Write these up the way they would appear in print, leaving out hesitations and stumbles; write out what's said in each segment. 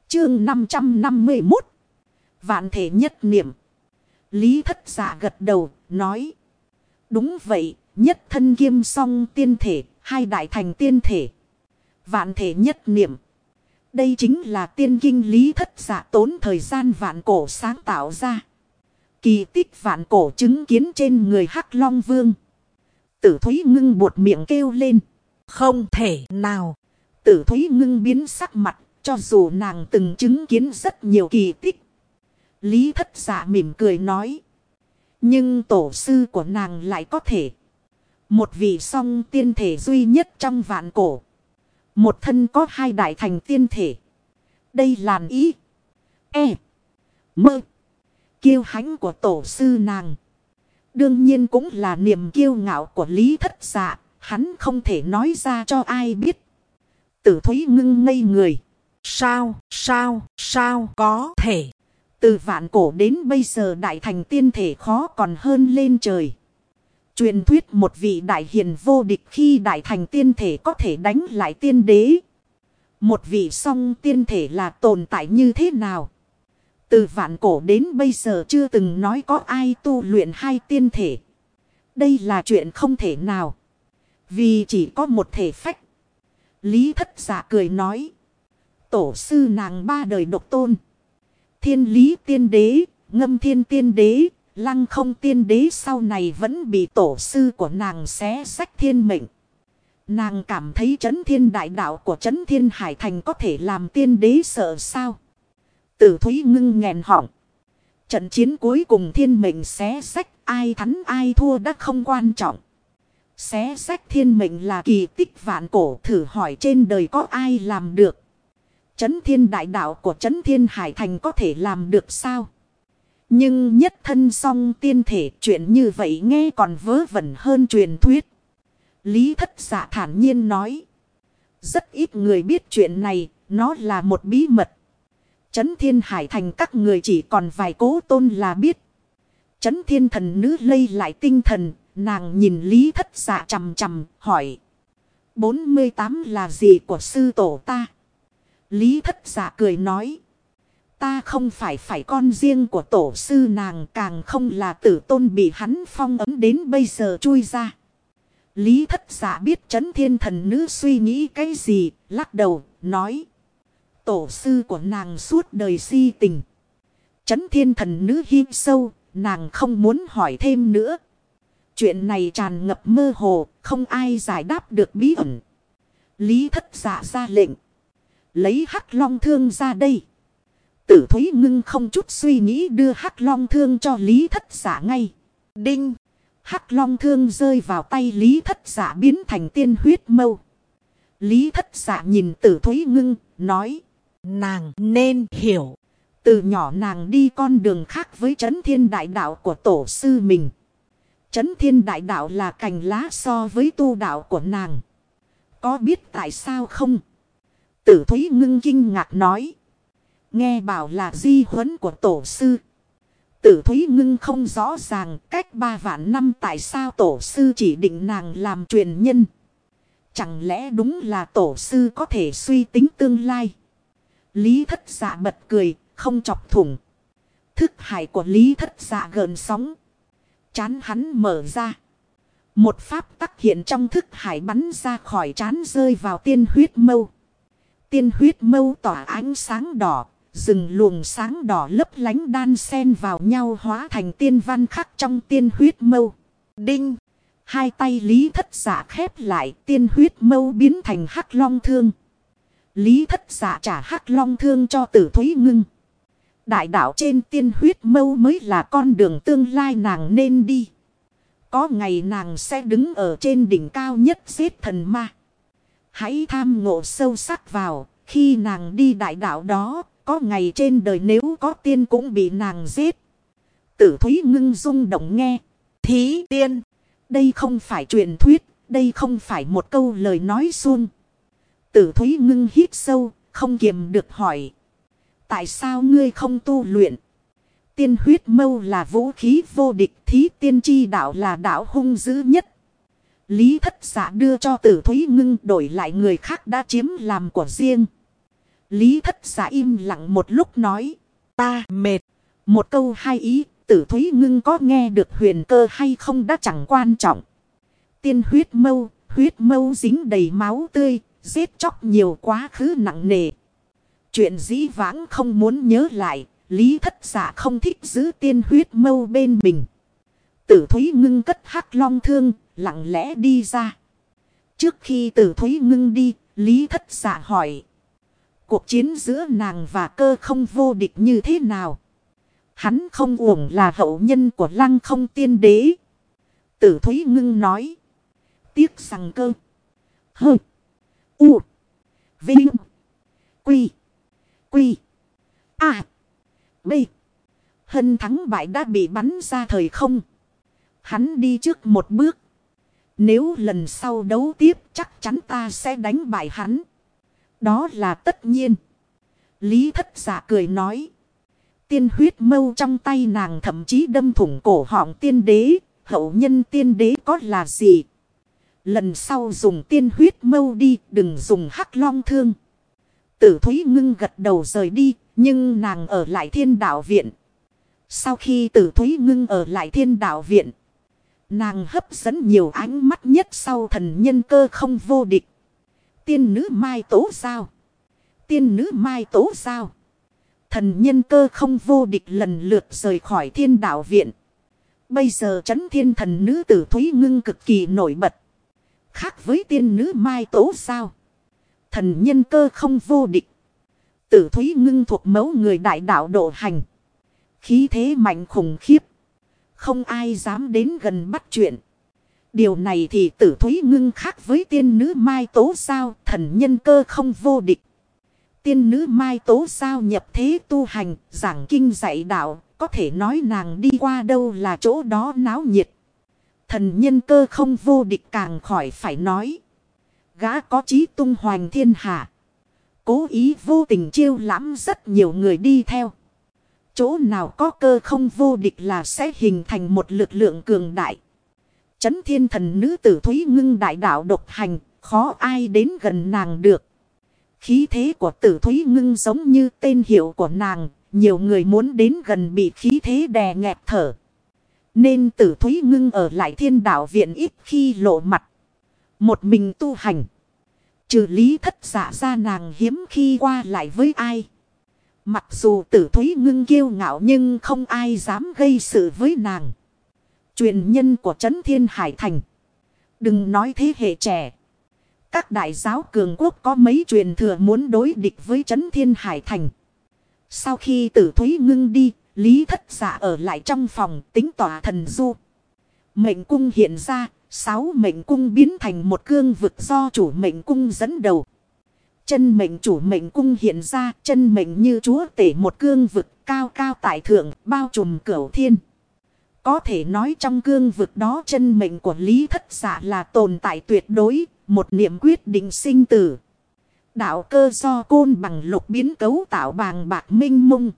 Chương 551. Vạn thể nhất niệm. Lý Thất Dạ gật đầu, nói. Đúng vậy, nhất thân kiêm song tiên thể, hai đại thành tiên thể. Vạn thể nhất niệm. Đây chính là tiên kinh Lý Thất Dạ tốn thời gian vạn cổ sáng tạo ra. Kỳ tích vạn cổ chứng kiến trên người Hắc Long Vương. Tử Thúy Ngưng buột miệng kêu lên. Không thể nào. Tử Thúy Ngưng biến sắc mặt, cho dù nàng từng chứng kiến rất nhiều kỳ tích. Lý Thất Dạ mỉm cười nói. Nhưng tổ sư của nàng lại có thể. Một vị song tiên thể duy nhất trong vạn cổ. Một thân có hai đại thành tiên thể. Đây làn ý. Mơ. Kiêu hãnh của tổ sư nàng. Đương nhiên cũng là niềm kiêu ngạo của Lý Thất Dạ. Hắn không thể nói ra cho ai biết. Tử Thúy Ngưng ngây người. Sao có thể. Từ vạn cổ đến bây giờ đại thành tiên thể khó còn hơn lên trời. Truyền thuyết một vị đại hiền vô địch khi đại thành tiên thể có thể đánh lại tiên đế. Một vị song tiên thể là tồn tại như thế nào? Từ vạn cổ đến bây giờ chưa từng nói có ai tu luyện hai tiên thể. Đây là chuyện không thể nào. Vì chỉ có một thể phách. Lý Thất Dạ cười nói. Tổ sư nàng ba đời độc tôn. Thiên Lý tiên đế, Ngâm Thiên tiên đế, Lăng Không tiên đế sau này vẫn bị tổ sư của nàng xé sách thiên mệnh. Nàng cảm thấy Chấn Thiên đại đạo của Chấn Thiên Hải Thành có thể làm tiên đế sợ sao? Tử Thúy Ngưng nghẹn họng. Trận chiến cuối cùng thiên mệnh xé sách, ai thắng ai thua đã không quan trọng. Xé sách thiên mệnh là kỳ tích vạn cổ, thử hỏi trên đời có ai làm được. Chấn Thiên đại đạo của Chấn Thiên Hải Thành có thể làm được sao? Nhưng nhất thân song tiên thể, chuyện như vậy nghe còn vớ vẩn hơn truyền thuyết. Lý Thất Dạ thản nhiên nói. Rất ít người biết chuyện này, nó là một bí mật. Chấn Thiên Hải Thành các người chỉ còn vài cố tôn là biết. Chấn Thiên thần nữ lây lại tinh thần, nàng nhìn Lý Thất Dạ chằm chằm, hỏi. 48 là gì của sư tổ ta? Lý Thất Dạ cười nói. Ta không phải con riêng của tổ sư nàng, càng không là tử tôn bị hắn phong ấm đến bây giờ chui ra. Lý Thất Dạ biết Chấn Thiên thần nữ suy nghĩ cái gì, lắc đầu, nói. Tổ sư của nàng suốt đời si tình. Chấn Thiên thần nữ hít sâu, nàng không muốn hỏi thêm nữa. Chuyện này tràn ngập mơ hồ, không ai giải đáp được bí ẩn. Lý Thất Dạ ra lệnh. Lấy Hắc Long thương ra đây. Tử Thúy Ngưng không chút suy nghĩ đưa Hắc Long thương cho Lý Thất Dạ ngay. Đinh. Hắc Long thương rơi vào tay Lý Thất Dạ biến thành tiên huyết mâu. Lý Thất Dạ nhìn Tử Thúy Ngưng, nói. Nàng nên hiểu. Từ nhỏ nàng đi con đường khác với Chấn Thiên đại đạo của tổ sư mình. Chấn Thiên đại đạo là cành lá so với tu đạo của nàng. Có biết tại sao không? Tử Thúy Ngưng kinh ngạc nói. Nghe bảo là di huấn của tổ sư. Tử Thúy Ngưng không rõ ràng cách 3 vạn năm tại sao tổ sư chỉ định nàng làm truyền nhân. Chẳng lẽ đúng là tổ sư có thể suy tính tương lai? Lý Thất Dạ bật cười, không chọc thủng. Thức hải của Lý Thất Dạ gợn sóng. Trán hắn mở ra. Một pháp tắc hiện trong thức hải bắn ra khỏi trán rơi vào tiên huyết mâu. Tiên huyết mâu tỏa ánh sáng đỏ. Rừng luồng sáng đỏ lấp lánh đan xen vào nhau hóa thành tiên văn khắc trong tiên huyết mâu. Đinh. Hai tay Lý Thất Dạ khép lại, tiên huyết mâu biến thành Hắc Long thương. Lý Thất Dạ trả Hắc Long thương cho Tử Thúy Ngưng. Đại đạo trên tiên huyết mâu mới là con đường tương lai nàng nên đi. Có ngày nàng sẽ đứng ở trên đỉnh cao nhất giết thần ma. Hãy tham ngộ sâu sắc vào, khi nàng đi đại đạo đó, có ngày trên đời nếu có tiên cũng bị nàng giết. Tử Thúy Ngưng rung động nghe. Thí tiên. Đây không phải truyền thuyết, đây không phải một câu lời nói suông. Tử Thúy Ngưng hít sâu, không kiềm được hỏi. Tại sao ngươi không tu luyện? Tiên huyết mâu là vũ khí vô địch, thí tiên chi đạo là đạo hung dữ nhất. Lý Thất Dạ đưa cho Tử Thúy Ngưng đổi lại người khác đã chiếm làm của riêng. Lý Thất Giả im lặng một lúc nói. Ta mệt. Một câu hai ý. Tử Thúy Ngưng có nghe được huyền cơ hay không đã chẳng quan trọng. Tiên huyết mâu dính đầy máu tươi. Giết chóc nhiều quá khứ nặng nề. Chuyện dĩ vãng không muốn nhớ lại. Lý Thất Giả không thích giữ tiên huyết mâu bên mình. Tử Thúy Ngưng cất hắc long thương. Lặng lẽ đi ra. Trước khi Tử Thúy Ngưng đi. Lý Thất Giả hỏi. Cuộc chiến giữa nàng và Cơ Không vô địch như thế nào? Hắn không uổng là hậu nhân của Lăng Không tiên đế. Tử Thúy Ngưng nói. Tiếc rằng Cơ. Hơ. U. Vinh. Quy. Quy. A. B. Hân thắng bại đã bị bắn ra thời không. Hắn đi trước một bước. Nếu lần sau đấu tiếp chắc chắn ta sẽ đánh bại hắn. Đó là tất nhiên. Lý Thất Giả cười nói. Tiên huyết mâu trong tay nàng thậm chí đâm thủng cổ họng tiên đế. Hậu nhân tiên đế có là gì? Lần sau dùng tiên huyết mâu đi, đừng dùng hắc long thương. Tử Thúy Ngưng gật đầu rời đi, nhưng nàng ở lại Thiên Đạo Viện. Sau khi Tử Thúy Ngưng ở lại Thiên Đạo Viện, nàng hấp dẫn nhiều ánh mắt nhất sau thần nhân Cơ Không vô địch. Tiên nữ Mai Tố Giao. Tiên nữ Mai Tố Giao. Thần nhân Cơ Không vô địch lần lượt rời khỏi Thiên Đạo Viện. Bây giờ Trấn Thiên thần nữ Tử Thúy Ngưng cực kỳ nổi bật. Khác với tiên nữ Mai Tố Giao, thần nhân Cơ Không vô địch, Tử Thúy Ngưng thuộc mẫu người đại đạo độ hành. Khí thế mạnh khủng khiếp. Không ai dám đến gần bắt chuyện. Điều này thì Tử Thúy Ngưng khác với tiên nữ Mai Tố Giao, thần nhân Cơ Không vô địch. Tiên nữ Mai Tố Giao nhập thế tu hành, giảng kinh dạy đạo, có thể nói nàng đi qua đâu là chỗ đó náo nhiệt. Thần nhân Cơ Không vô địch càng khỏi phải nói. Gã có chí tung hoành thiên hạ. Cố ý vô tình chiêu lãm rất nhiều người đi theo. Chỗ nào có Cơ Không vô địch là sẽ hình thành một lực lượng cường đại. Trấn Thiên thần nữ Tử Thúy Ngưng đại đạo độc hành, khó ai đến gần nàng được. Khí thế của Tử Thúy Ngưng giống như tên hiệu của nàng, nhiều người muốn đến gần bị khí thế đè nghẹt thở. Nên Tử Thúy Ngưng ở lại Thiên Đạo Viện ít khi lộ mặt. Một mình tu hành. Trừ Lý Thất Giả ra nàng hiếm khi qua lại với ai. Mặc dù Tử Thúy Ngưng kiêu ngạo nhưng không ai dám gây sự với nàng. Truyền nhân của Trấn Thiên Hải Thành. Đừng nói thế hệ trẻ. Các đại giáo cường quốc có mấy truyền thừa muốn đối địch với Trấn Thiên Hải Thành. Sau khi Tử Thúy Ngưng đi, Lý Thất Giả ở lại trong phòng tính tỏa thần du. Mệnh cung hiện ra, 6 mệnh cung biến thành một cương vực do chủ mệnh cung dẫn đầu. Chân mệnh chủ mệnh cung hiện ra, chân mệnh như chúa tể một cương vực cao cao tại thượng, bao trùm cửu thiên. Có thể nói trong cương vực đó chân mệnh của Lý Thất Giả là tồn tại tuyệt đối, một niệm quyết định sinh tử. Đạo cơ do côn bằng lục biến cấu tạo bàng bạc minh mông.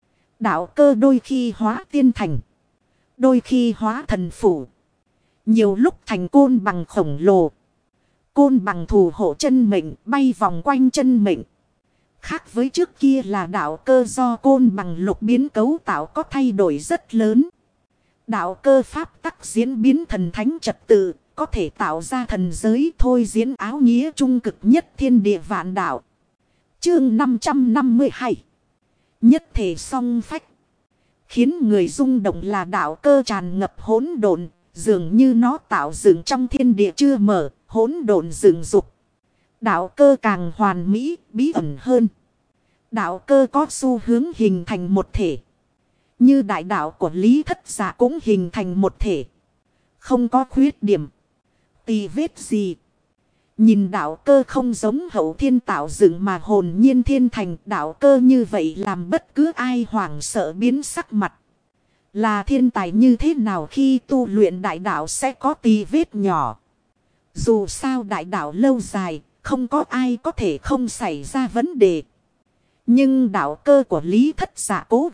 Đạo cơ đôi khi hóa tiên thành, đôi khi hóa thần phủ. Nhiều lúc thành côn bằng khổng lồ. Côn bằng thủ hộ chân mệnh bay vòng quanh chân mệnh. Khác với trước kia là đạo cơ do côn bằng lục biến cấu tạo có thay đổi rất lớn. Đạo cơ pháp tắc diễn biến thần thánh trật tự, có thể tạo ra thần giới thôi diễn áo nghĩa trung cực nhất thiên địa vạn đạo. Chương 552. Nhất thể song phách. Khiến người rung động là đạo cơ tràn ngập hỗn độn, dường như nó tạo dựng trong thiên địa chưa mở, hỗn độn dựng dục. Đạo cơ càng hoàn mỹ, bí ẩn hơn. Đạo cơ có xu hướng hình thành một thể. Như đại đạo của Lý Thất Giả cũng hình thành một thể. Không có khuyết điểm, tì vết gì. Nhìn đạo cơ không giống hậu thiên tạo dựng mà hồn nhiên thiên thành. Đạo cơ như vậy làm bất cứ ai hoảng sợ biến sắc mặt. Là thiên tài như thế nào khi tu luyện đại đạo sẽ có tì vết nhỏ. Dù sao đại đạo lâu dài, không có ai có thể không xảy ra vấn đề. Nhưng đạo cơ của Lý Thất Giả cố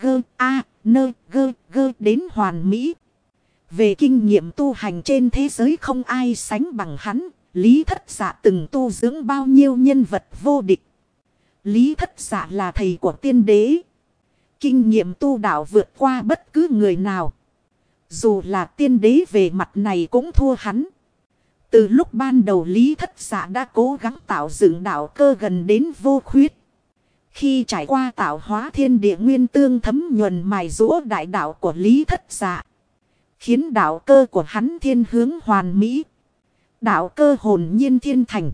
gơ đến hoàn mỹ. Về kinh nghiệm tu hành trên thế giới không ai sánh bằng hắn. Lý Thất Giả từng tu dưỡng bao nhiêu nhân vật vô địch. Lý Thất Dạ là thầy của tiên đế. Kinh nghiệm tu đạo vượt qua bất cứ người nào. Dù là tiên đế về mặt này cũng thua hắn. Từ lúc ban đầu Lý Thất Dạ đã cố gắng tạo dựng đạo cơ gần đến vô khuyết. Khi trải qua tạo hóa thiên địa nguyên tương thấm nhuần mài rũa đại đạo của Lý Thất Dạ, khiến đạo cơ của hắn thiên hướng hoàn mỹ. Đạo cơ hồn nhiên thiên thành.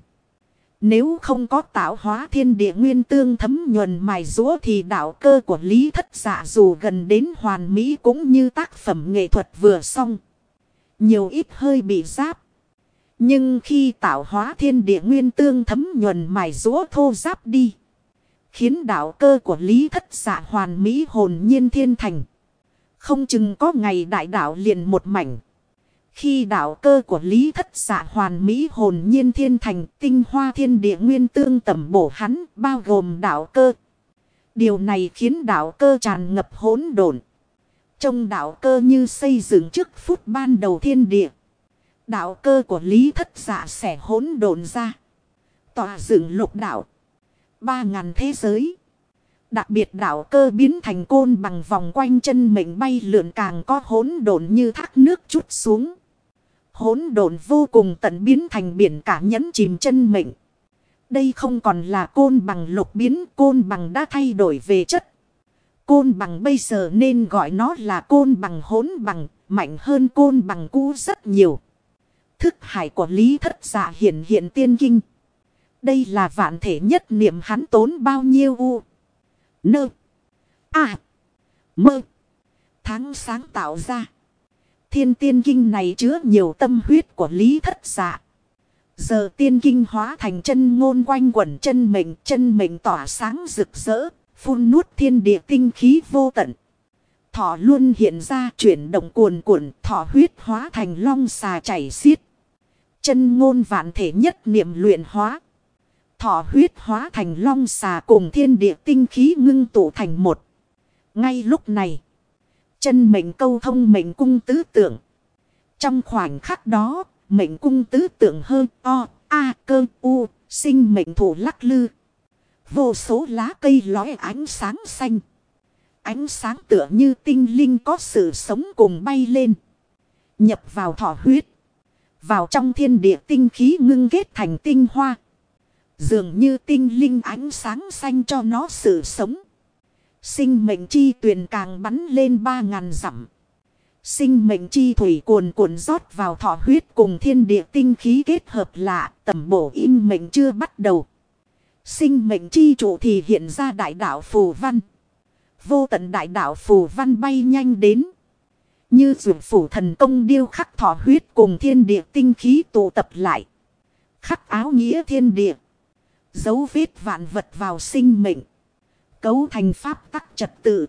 Nếu không có tạo hóa thiên địa nguyên tương thấm nhuần mài rũa thì đạo cơ của Lý Thất Dạ dù gần đến hoàn mỹ cũng như tác phẩm nghệ thuật vừa xong. Nhiều ít hơi bị giáp. Nhưng khi tạo hóa thiên địa nguyên tương thấm nhuần mài rũa thô giáp đi, khiến đạo cơ của Lý Thất Dạ hoàn mỹ hồn nhiên thiên thành. Không chừng có ngày đại đạo liền một mảnh. Khi đạo cơ của Lý Thất Dạ hoàn mỹ hồn nhiên thiên thành, tinh hoa thiên địa nguyên tương tẩm bổ hắn, bao gồm đạo cơ. Điều này khiến đạo cơ tràn ngập hỗn độn. Trong đạo cơ như xây dựng trước phút ban đầu thiên địa. Đạo cơ của Lý Thất Dạ sẽ hỗn độn ra. Tọa dựng lục đạo. 3.000 thế giới. Đặc biệt đạo cơ biến thành côn bằng vòng quanh chân mệnh bay lượn càng có hỗn độn như thác nước chút xuống. Hỗn độn vô cùng tận biến thành biển cả nhấn chìm chân mệnh. Đây không còn là côn bằng lục biến, côn bằng đã thay đổi về chất. Côn bằng bây giờ nên gọi nó là côn bằng hỗn bằng, mạnh hơn côn bằng cũ rất nhiều. Thức hải của Lý Thất Dạ hiện tiên kinh. Đây là vạn thể nhất niệm hắn tốn bao nhiêu u. Nơ. A. Mơ. Tháng sáng tạo ra. Thiên tiên kinh này chứa nhiều tâm huyết của Lý Thất Dạ. Giờ tiên kinh hóa thành chân ngôn quanh quẩn chân mệnh tỏa sáng rực rỡ, phun nuốt thiên địa tinh khí vô tận. Thọ luôn hiện ra chuyển động cuồn cuộn, thọ huyết hóa thành long xà chảy xiết. Chân ngôn vạn thể nhất niệm luyện hóa. Thọ huyết hóa thành long xà cùng thiên địa tinh khí ngưng tụ thành một. Ngay lúc này, chân mệnh câu thông mệnh cung tứ tượng. Trong khoảnh khắc đó, mệnh cung tứ tượng hơn o, a, cơ, u, sinh mệnh thủ lắc lư. Vô số lá cây lóe ánh sáng xanh. Ánh sáng tựa như tinh linh có sự sống cùng bay lên. Nhập vào thọ huyết. Vào trong thiên địa tinh khí ngưng kết thành tinh hoa. Dường như tinh linh ánh sáng xanh cho nó sự sống. Sinh mệnh chi tuyền càng bắn lên 3.000 dặm. Sinh mệnh chi thủy cuồn cuộn rót vào thọ huyết cùng thiên địa tinh khí kết hợp lạ, tẩm bổ in mệnh chưa bắt đầu. Sinh mệnh chi trụ thì hiện ra đại đạo phù văn. Vô tận đại đạo phù văn bay nhanh đến. Như dược phủ thần công điêu khắc thọ huyết cùng thiên địa tinh khí tụ tập lại. Khắc áo nghĩa thiên địa. Dấu vết vạn vật vào sinh mệnh. Cấu thành pháp tắc trật tự.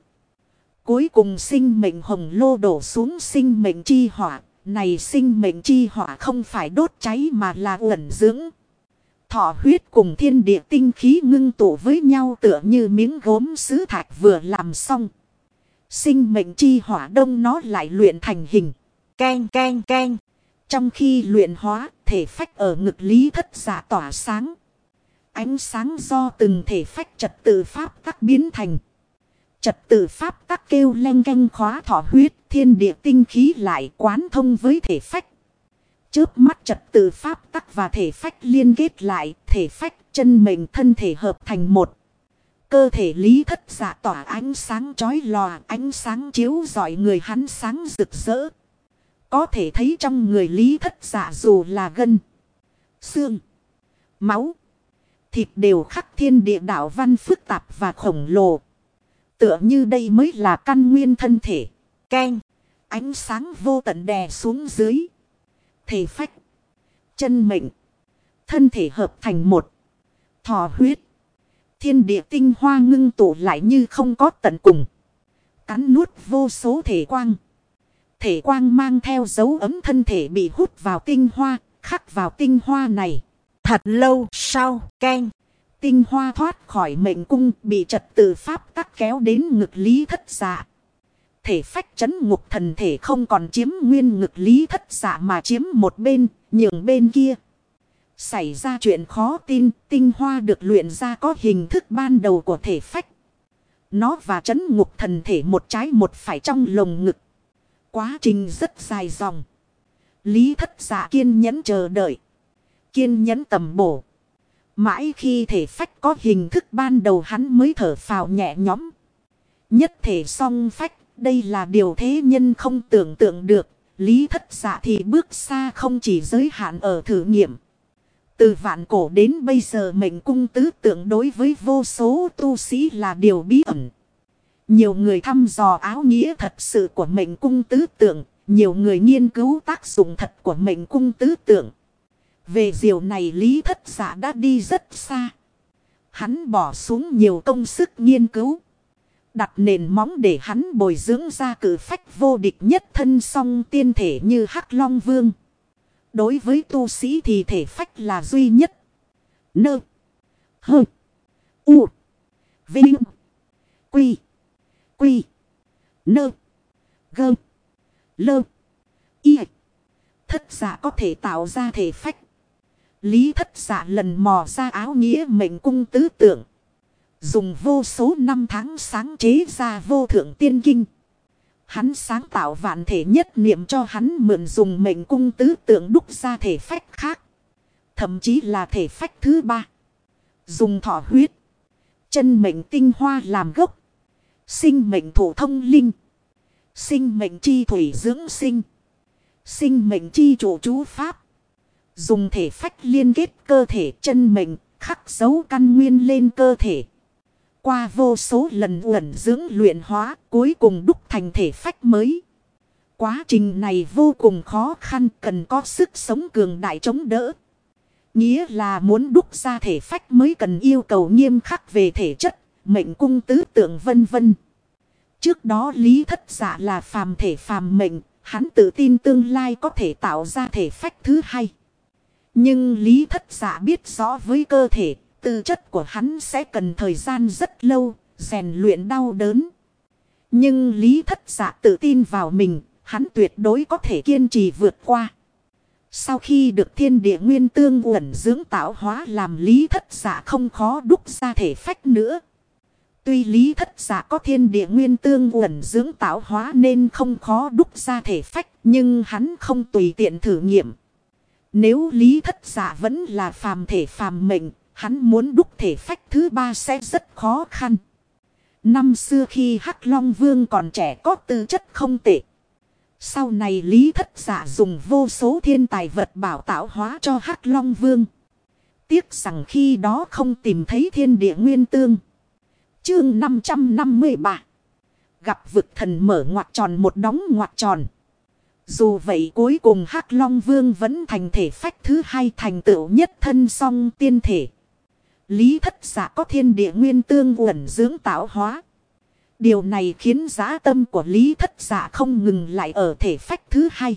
Cuối cùng sinh mệnh hồng lô đổ xuống sinh mệnh chi hỏa. Này sinh mệnh chi hỏa không phải đốt cháy mà là ẩn dưỡng. Thọ huyết cùng thiên địa tinh khí ngưng tụ với nhau tựa như miếng gốm sứ thạch vừa làm xong. Sinh mệnh chi hỏa đông nó lại luyện thành hình. Keng keng keng. Trong khi luyện hóa, thể phách ở ngực Lý Thất Dạ tỏa sáng. Ánh sáng do từng thể phách trật tự pháp tắc biến thành. Trật tự pháp tắc kêu leng keng khóa thọ huyết, thiên địa tinh khí lại quán thông với thể phách. Chớp mắt trật tự pháp tắc và thể phách liên kết lại, thể phách chân mệnh thân thể hợp thành một. Cơ thể Lý Thất Dạ tỏa ánh sáng chói lòa, ánh sáng chiếu rọi người hắn sáng rực rỡ. Có thể thấy trong người Lý Thất Dạ dù là gân, xương, máu, thịt đều khắc thiên địa đạo văn phức tạp và khổng lồ. Tựa như đây mới là căn nguyên thân thể. Keng, ánh sáng vô tận đè xuống dưới. Thể phách, chân mệnh, thân thể hợp thành một. Thọ huyết, thiên địa tinh hoa ngưng tụ lại như không có tận cùng. Cắn nuốt vô số thể quang. Thể quang mang theo dấu ấm thân thể bị hút vào tinh hoa, khắc vào tinh hoa này. Thật lâu sau, keng, tinh hoa thoát khỏi mệnh cung bị trật tự pháp tắc kéo đến ngực Lý Thất Dạ. Thể phách chấn ngục thần thể không còn chiếm nguyên ngực Lý Thất Dạ mà chiếm một bên, nhường bên kia. Xảy ra chuyện khó tin, tinh hoa được luyện ra có hình thức ban đầu của thể phách. Nó và trấn ngục thần thể một trái một phải trong lồng ngực. Quá trình rất dài dòng. Lý Thất Dạ kiên nhẫn chờ đợi. Kiên nhẫn tầm bổ. Mãi khi thể phách có hình thức ban đầu hắn mới thở phào nhẹ nhõm. Nhất thể song phách, đây là điều thế nhân không tưởng tượng được. Lý Thất Dạ thì bước xa không chỉ giới hạn ở thử nghiệm. Từ vạn cổ đến bây giờ mệnh cung tứ tượng đối với vô số tu sĩ là điều bí ẩn. Nhiều người thăm dò áo nghĩa thật sự của mệnh cung tứ tượng. Nhiều người nghiên cứu tác dụng thật của mệnh cung tứ tượng. Về điều này Lý Thất Dạ đã đi rất xa. Hắn bỏ xuống nhiều công sức nghiên cứu. Đặt nền móng để hắn bồi dưỡng ra cử phách vô địch nhất thân song tiên thể như Hắc Long Vương. Đối với tu sĩ thì thể phách là duy nhất. Nơ. Hơ. U. Vinh. Quy. Quy. Nơ. Gơ. Lơ. Y. Thất Dạ có thể tạo ra thể phách. Lý Thất Dạ lần mò ra áo nghĩa mệnh cung tứ tượng. Dùng vô số năm tháng sáng chế ra vô thượng tiên kinh. Hắn sáng tạo vạn thể nhất niệm cho hắn mượn dùng mệnh cung tứ tượng đúc ra thể phách khác. Thậm chí là thể phách thứ ba. Dùng thọ huyết. Chân mệnh tinh hoa làm gốc. Sinh mệnh thủ thông linh. Sinh mệnh chi thủy dưỡng sinh. Sinh mệnh chi chủ chú pháp. Dùng thể phách liên kết cơ thể chân mệnh. Khắc dấu căn nguyên lên cơ thể. Qua vô số lần uẩn dưỡng luyện hóa, cuối cùng đúc thành thể phách mới. Quá trình này vô cùng khó khăn, cần có sức sống cường đại chống đỡ. Nghĩa là muốn đúc ra thể phách mới cần yêu cầu nghiêm khắc về thể chất, mệnh cung tứ tượng vân vân. Trước đó Lý Thất Dạ là phàm thể phàm mệnh, hắn tự tin tương lai có thể tạo ra thể phách thứ hai. Nhưng Lý Thất Dạ biết rõ với cơ thể, tư chất của hắn sẽ cần thời gian rất lâu, rèn luyện đau đớn. Nhưng Lý Thất Dạ tự tin vào mình, hắn tuyệt đối có thể kiên trì vượt qua. Sau khi được thiên địa nguyên tương uẩn dưỡng tạo hóa làm Lý Thất Dạ không khó đúc ra thể phách nữa. Tuy Lý Thất Dạ có thiên địa nguyên tương uẩn dưỡng tạo hóa nên không khó đúc ra thể phách, nhưng hắn không tùy tiện thử nghiệm. Nếu Lý Thất Dạ vẫn là phàm thể phàm mệnh, hắn muốn đúc thể phách thứ ba sẽ rất khó khăn. Năm xưa khi Hắc Long Vương còn trẻ có tư chất không tệ. Sau này Lý Thất Dạ dùng vô số thiên tài vật bảo tạo hóa cho Hắc Long Vương. Tiếc rằng khi đó không tìm thấy thiên địa nguyên tương. Chương 553. Gặp vực thần mở ngoặc tròn một đóng ngoặc tròn. Dù vậy cuối cùng Hắc Long Vương vẫn thành thể phách thứ hai thành tựu nhất thân song tiên thể. Lý Thất Dạ có thiên địa nguyên tương uẩn dưỡng tạo hóa. Điều này khiến dã tâm của Lý Thất Dạ không ngừng lại ở thể phách thứ hai.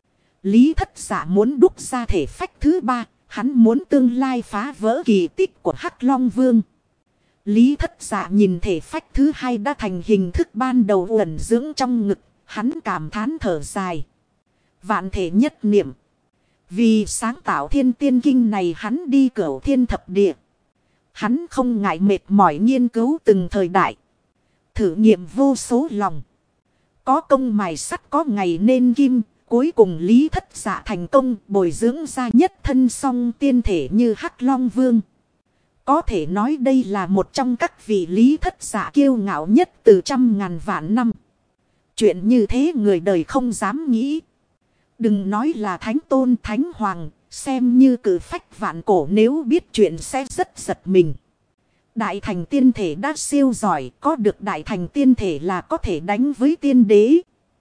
Lý Thất Dạ muốn đúc ra thể phách thứ ba, hắn muốn tương lai phá vỡ kỳ tích của Hắc Long Vương. Lý Thất Dạ nhìn thể phách thứ hai đã thành hình thức ban đầu uẩn dưỡng trong ngực, hắn cảm thán thở dài. Vạn thể nhất niệm. Vì sáng tạo thiên tiên kinh này hắn đi cửu thiên thập địa. Hắn không ngại mệt mỏi nghiên cứu từng thời đại. Thử nghiệm vô số lòng. Có công mài sắt có ngày nên kim. Cuối cùng Lý Thất Dạ thành công bồi dưỡng ra nhất thân song tiên thể như Hắc Long Vương. Có thể nói đây là một trong các vị Lý Thất Dạ kiêu ngạo nhất từ trăm ngàn vạn năm. Chuyện như thế người đời không dám nghĩ. Đừng nói là thánh tôn thánh hoàng. Xem như cử phách vạn cổ nếu biết chuyện sẽ rất giật mình. Đại thành tiên thể đã siêu giỏi. Có được đại thành tiên thể là có thể đánh với tiên đế.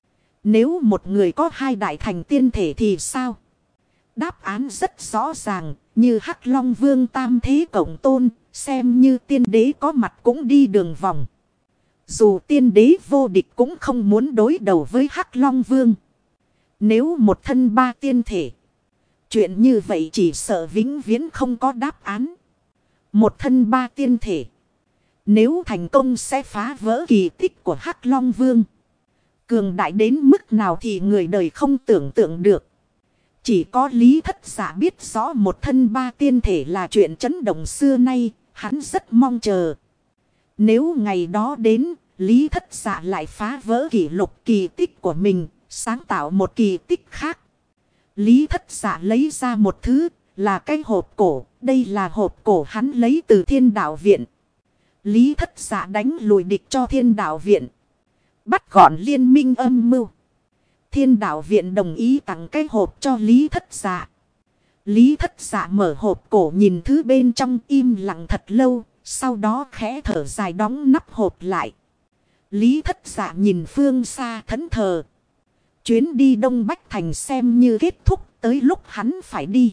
Nếu một người có hai đại thành tiên thể thì sao? Đáp án rất rõ ràng. Như Hắc Long Vương tam thế cộng tôn. Xem như tiên đế có mặt cũng đi đường vòng. Dù tiên đế vô địch cũng không muốn đối đầu với Hắc Long Vương. Nếu một thân ba tiên thể. Chuyện như vậy chỉ sợ vĩnh viễn không có đáp án. Một thân ba tiên thể. Nếu thành công sẽ phá vỡ kỳ tích của Hắc Long Vương. Cường đại đến mức nào thì người đời không tưởng tượng được. Chỉ có Lý Thất Dạ biết rõ một thân ba tiên thể là chuyện chấn động xưa nay, hắn rất mong chờ. Nếu ngày đó đến, Lý Thất Dạ lại phá vỡ kỷ lục kỳ tích của mình, sáng tạo một kỳ tích khác. Lý Thất Dạ lấy ra một thứ, là cái hộp cổ, đây là hộp cổ hắn lấy từ Thiên Đạo Viện. Lý Thất Dạ đánh lùi địch cho Thiên Đạo Viện, bắt gọn liên minh âm mưu. Thiên Đạo Viện đồng ý tặng cái hộp cho Lý Thất Dạ. Lý Thất Dạ mở hộp cổ nhìn thứ bên trong, im lặng thật lâu, sau đó khẽ thở dài đóng nắp hộp lại. Lý Thất Dạ nhìn phương xa thẫn thờ. Chuyến đi Đông Bách Thành xem như kết thúc, tới lúc hắn phải đi.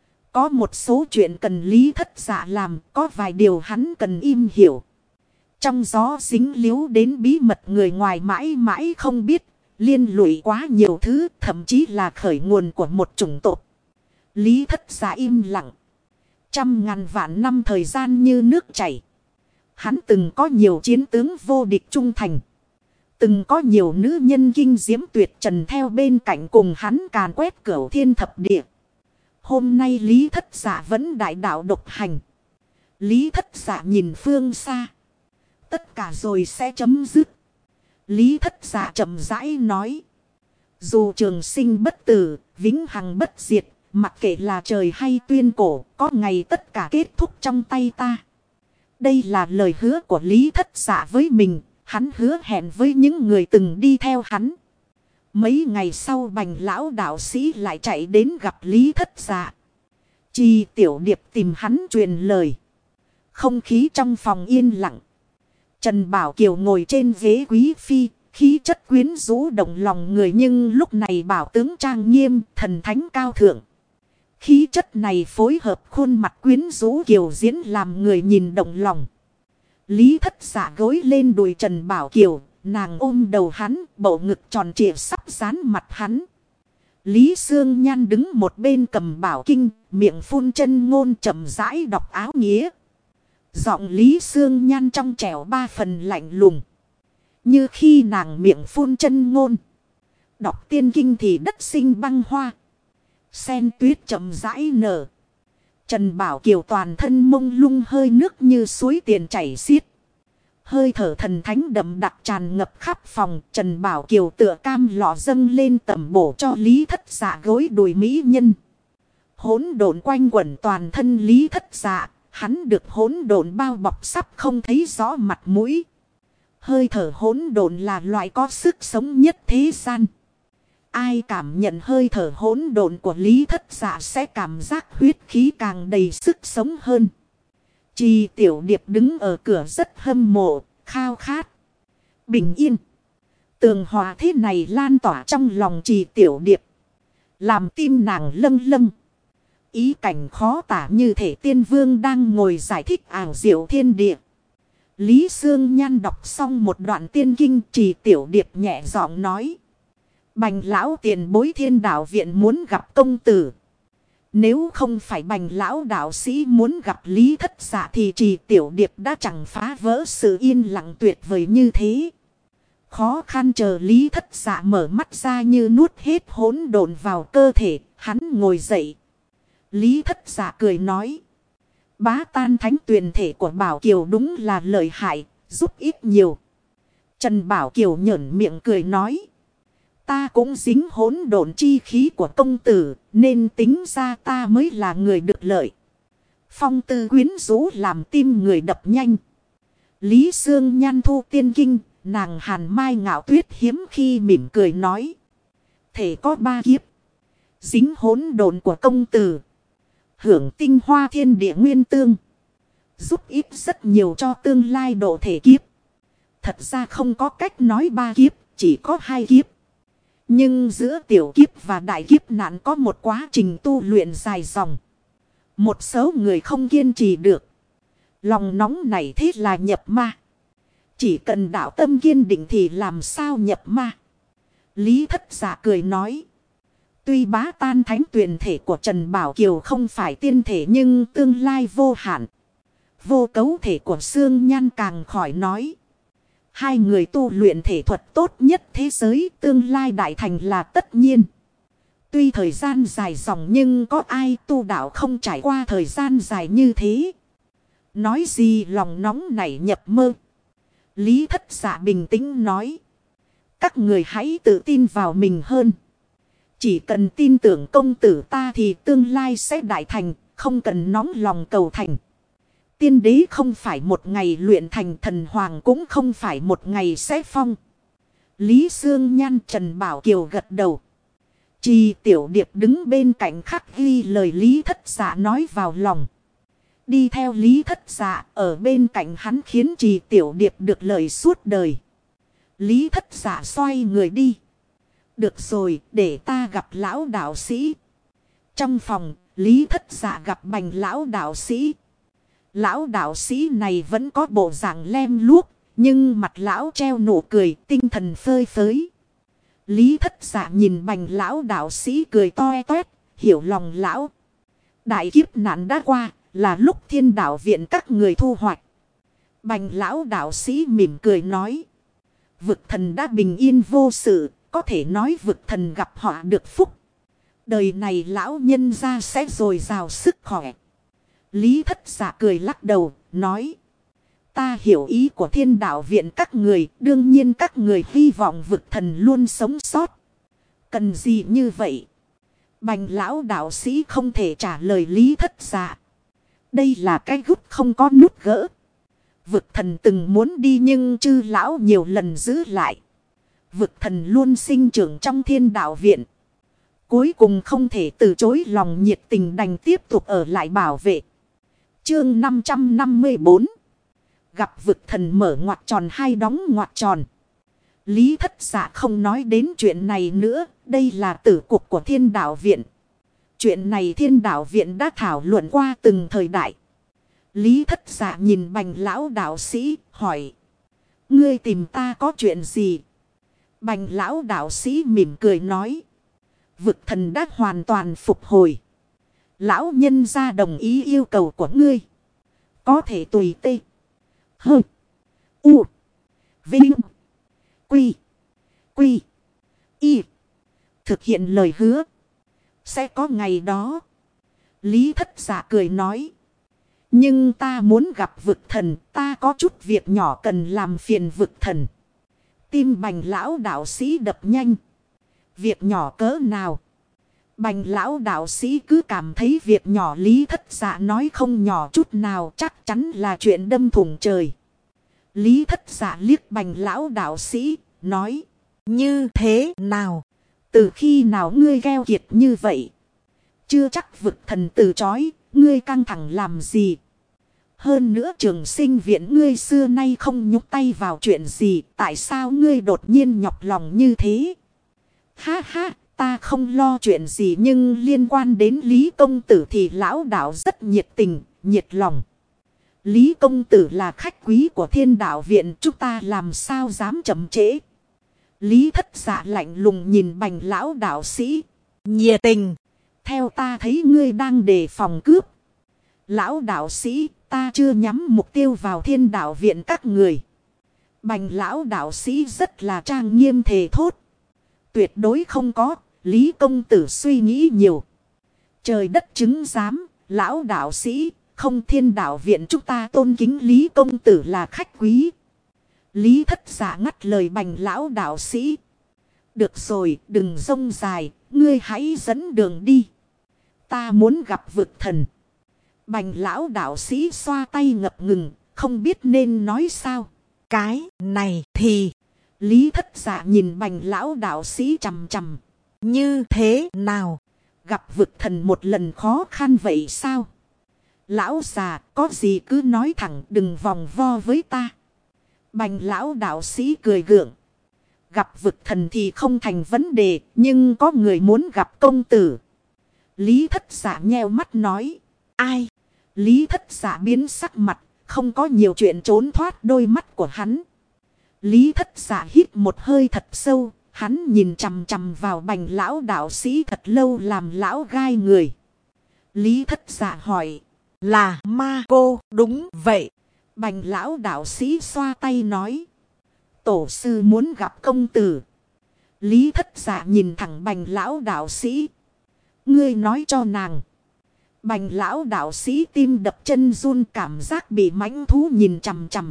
Có một số chuyện cần Lý Thất Dạ làm, có vài điều hắn cần im hiểu. Trong gió dính líu đến bí mật người ngoài mãi mãi không biết, liên lụy quá nhiều thứ, thậm chí là khởi nguồn của một chủng tộc. Lý Thất Dạ im lặng. Trăm ngàn vạn năm thời gian như nước chảy. Hắn từng có nhiều chiến tướng vô địch trung thành. Từng có nhiều nữ nhân kinh diễm tuyệt trần theo bên cạnh cùng hắn càn quét cửu thiên thập địa. Hôm nay Lý Thất Dạ vẫn đại đạo độc hành. Lý Thất Dạ nhìn phương xa. Tất cả rồi sẽ chấm dứt. Lý Thất Dạ chậm rãi nói. Dù trường sinh bất tử, vĩnh hằng bất diệt, mặc kệ là trời hay tuyên cổ, có ngày tất cả kết thúc trong tay ta. Đây là lời hứa của Lý Thất Dạ với mình, hắn hứa hẹn với những người từng đi theo hắn. Mấy ngày sau Bành lão đạo sĩ lại chạy đến gặp Lý Thất Dạ. Chi Tiểu Điệp tìm hắn truyền lời. Không khí trong phòng yên lặng. Trần Bảo Kiều ngồi trên ghế quý phi, khí chất quyến rũ động lòng người, nhưng lúc này bảo tướng trang nghiêm, thần thánh cao thượng. Khí chất này phối hợp khuôn mặt quyến rũ kiều diễn làm người nhìn động lòng. Lý Thất Dạ gối lên đùi Trần Bảo Kiều, nàng ôm đầu hắn, bộ ngực tròn trịa sắp dán mặt hắn. Lý Sương Nhan đứng một bên cầm bảo kinh, miệng phun chân ngôn chậm rãi đọc áo nghĩa. Giọng Lý Sương Nhan trong trẻo ba phần lạnh lùng. Như khi nàng miệng phun chân ngôn. Đọc tiên kinh thì đất sinh băng hoa. Sen tuyết chậm rãi nở. Trần Bảo Kiều toàn thân mông lung hơi nước như suối tiền chảy xiết. Hơi thở thần thánh đậm đặc tràn ngập khắp phòng. Trần Bảo Kiều tựa cam lọ dâng lên tẩm bổ cho Lý Thất Dạ gối đùi mỹ nhân. Hỗn độn quanh quẩn toàn thân Lý Thất Dạ. Hắn được hỗn độn bao bọc sắp không thấy rõ mặt mũi. Hơi thở hỗn độn là loại có sức sống nhất thế gian. Ai cảm nhận hơi thở hỗn độn của Lý Thất Dạ sẽ cảm giác huyết khí càng đầy sức sống hơn. Chi Tiểu Điệp đứng ở cửa rất hâm mộ, khao khát. Bình yên. Tường hòa thế này lan tỏa trong lòng Chi Tiểu Điệp. Làm tim nàng lâng lâng. Ý cảnh khó tả như thể tiên vương đang ngồi giải thích ảo diệu thiên địa. Lý Sương Nhan đọc xong một đoạn tiên kinh, Chi Tiểu Điệp nhẹ giọng nói. Bành lão tiền bối Thiên Đạo Viện muốn gặp công tử. Nếu không phải Bành lão đạo sĩ muốn gặp Lý Thất Dạ thì Chi Tiểu Điệp đã chẳng phá vỡ sự yên lặng tuyệt vời như thế. Khó khăn chờ Lý Thất Dạ mở mắt ra như nuốt hết hỗn độn vào cơ thể, hắn ngồi dậy. Lý Thất Dạ cười nói. Bá tan thánh tuyền thể của Bảo Kiều đúng là lợi hại, giúp ít nhiều. Trần Bảo Kiều nhởn miệng cười nói. Ta cũng dính hỗn độn chi khí của công tử, nên tính ra ta mới là người được lợi. Phong tư quyến rũ làm tim người đập nhanh. Lý Sương Nhan thu tiên kinh, nàng Hàn Mai Ngạo Tuyết hiếm khi mỉm cười nói. Thể có 3 kiếp. Dính hỗn độn của công tử. Hưởng tinh hoa thiên địa nguyên tương. Giúp ích rất nhiều cho tương lai độ thể kiếp. Thật ra không có cách nói 3 kiếp, chỉ có 2 kiếp. Nhưng giữa tiểu kiếp và đại kiếp nạn có một quá trình tu luyện dài dòng. Một số người không kiên trì được. Lòng nóng này thế là nhập ma. Chỉ cần đạo tâm kiên định thì làm sao nhập ma. Lý Thất Dạ cười nói. Tuy bá tan thánh tuyền thể của Trần Bảo Kiều không phải tiên thể nhưng tương lai vô hạn. Vô cấu thể của Sương Nhan càng khỏi nói. Hai người tu luyện thể thuật tốt nhất thế giới tương lai đại thành là tất nhiên. Tuy thời gian dài dòng nhưng có ai tu đạo không trải qua thời gian dài như thế. Nói gì lòng nóng nảy nhập mơ. Lý Thất Dạ bình tĩnh nói. Các người hãy tự tin vào mình hơn. Chỉ cần tin tưởng công tử ta thì tương lai sẽ đại thành, không cần nóng lòng cầu thành. Tiên đế không phải một ngày luyện thành, thần hoàng cũng không phải một ngày sẽ phong. Lý Sương Nhan Trần Bảo Kiều gật đầu. Trì Tiểu Điệp đứng bên cạnh khắc ghi lời Lý Thất Dạ nói vào lòng. Đi theo Lý Thất Dạ ở bên cạnh hắn khiến Trì Tiểu Điệp được lợi suốt đời. Lý Thất Dạ xoay người đi. Được rồi, để ta gặp lão đạo sĩ. Trong phòng, Lý Thất Dạ gặp Bành lão đạo sĩ. Lão đạo sĩ này vẫn có bộ dạng lem luốc, nhưng mặt lão treo nụ cười, tinh thần phơi phới. Lý Thất Dạ nhìn Bành lão đạo sĩ cười toe toét, hiểu lòng lão. Đại kiếp nạn đã qua, là lúc Thiên Đạo viện các người thu hoạch. Bành lão đạo sĩ mỉm cười nói. Vực thần đã bình yên vô sự, có thể nói vực thần gặp họa được phúc. Đời này lão nhân ra sẽ dồi dào sức khỏe. Lý Thất Dạ cười lắc đầu, nói. Ta hiểu ý của Thiên Đạo viện các người, đương nhiên các người hy vọng vực thần luôn sống sót. Cần gì như vậy? Bành lão đạo sĩ không thể trả lời Lý Thất Dạ. Đây là cái gút không có nút gỡ. Vực thần từng muốn đi nhưng chư lão nhiều lần giữ lại. Vực thần luôn sinh trưởng trong Thiên Đạo viện. Cuối cùng không thể từ chối lòng nhiệt tình đành tiếp tục ở lại bảo vệ. Chương 554. Gặp vực thần mở ngoặc tròn hay đóng ngoặc tròn. Lý Thất Dạ không nói đến chuyện này nữa. Đây là tử cục của Thiên Đạo viện. Chuyện này Thiên Đạo viện đã thảo luận qua từng thời đại. Lý Thất Dạ nhìn Bành lão đạo sĩ, hỏi. Ngươi tìm ta có chuyện gì? Bành lão đạo sĩ mỉm cười nói. Vực thần đã hoàn toàn phục hồi. Lão nhân gia đồng ý yêu cầu của ngươi. Có thể tùy tê. Hơ. U. Vinh. Quy. Quy. Y. Thực hiện lời hứa. Sẽ có ngày đó. Lý Thất Dạ cười nói. Nhưng ta muốn gặp vực thần. Ta có chút việc nhỏ cần làm phiền vực thần. Tim Bành lão đạo sĩ đập nhanh. Việc nhỏ cỡ nào? Bành lão đạo sĩ cứ cảm thấy việc nhỏ Lý Thất Dạ nói không nhỏ chút nào, chắc chắn là chuyện đâm thủng trời. Lý Thất Dạ liếc Bành lão đạo sĩ, nói. Như thế nào? Từ khi nào ngươi gheo kiệt như vậy? Chưa chắc vực thần từ chối, ngươi căng thẳng làm gì? Hơn nữa trường sinh viện ngươi xưa nay không nhúc tay vào chuyện gì, tại sao ngươi đột nhiên nhọc lòng như thế? Ha ha, ta không lo chuyện gì nhưng liên quan đến Lý Công Tử thì lão đạo rất nhiệt tình, nhiệt lòng. Lý Công Tử là khách quý của Thiên Đạo viện, chúng ta làm sao dám chậm trễ? Lý Thất Dạ lạnh lùng nhìn Bành lão đạo sĩ. Nhiệt tình, theo ta thấy ngươi đang đề phòng cướp. Lão đạo sĩ, ta chưa nhắm mục tiêu vào Thiên Đạo viện các người. Bành lão đạo sĩ rất là trang nghiêm thề thốt. Tuyệt đối không có, Lý Công Tử suy nghĩ nhiều. Trời đất chứng giám, lão đạo sĩ, không Thiên Đạo viện chúng ta tôn kính Lý Công Tử là khách quý. Lý Thất Dạ ngắt lời Bành lão đạo sĩ. Được rồi, đừng rông dài, ngươi hãy dẫn đường đi. Ta muốn gặp vực thần. Bành lão đạo sĩ xoa tay ngập ngừng, không biết nên nói sao. Cái này thì... Lý Thất Dạ nhìn Bành lão đạo sĩ chằm chằm. Như thế nào? Gặp vực thần một lần khó khăn vậy sao? Lão già có gì cứ nói thẳng, đừng vòng vo với ta. Bành lão đạo sĩ cười gượng. Gặp vực thần thì không thành vấn đề, nhưng có người muốn gặp công tử. Lý Thất Dạ nheo mắt nói. Ai? Lý Thất Dạ biến sắc mặt, không có nhiều chuyện trốn thoát đôi mắt của hắn. Lý Thất Dạ hít một hơi thật sâu, hắn nhìn chằm chằm vào Bành lão đạo sĩ thật lâu làm lão gai người. Lý Thất Dạ hỏi, là ma cô? Đúng vậy. Bành lão đạo sĩ xoa tay nói, tổ sư muốn gặp công tử. Lý Thất Dạ nhìn thẳng Bành lão đạo sĩ, Ngươi nói cho nàng. Bành lão đạo sĩ tim đập chân run, cảm giác bị mãnh thú nhìn chằm chằm.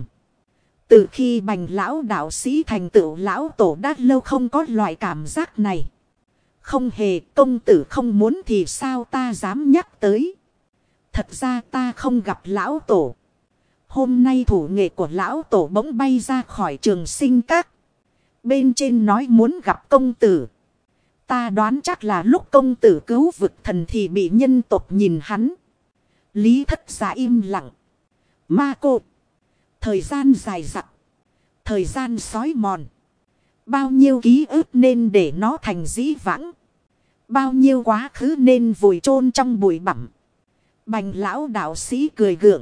Từ khi bành lão đạo sĩ thành tựu lão tổ đã lâu không có loại cảm giác này. Không hề, công tử không muốn thì sao ta dám nhắc tới. Thật ra ta không gặp lão tổ. Hôm nay thủ nghệ của lão tổ bỗng bay ra khỏi trường sinh các. Bên trên nói muốn gặp công tử. Ta đoán chắc là lúc công tử cứu vực thần thì bị nhân tộc nhìn hắn. Lý Thất Dạ im lặng. Ma cô. Thời gian dài dặc. Thời gian sói mòn. Bao nhiêu ký ức nên để nó thành dĩ vãng. Bao nhiêu quá khứ nên vùi chôn trong bụi bặm. Bành lão đạo sĩ cười gượng.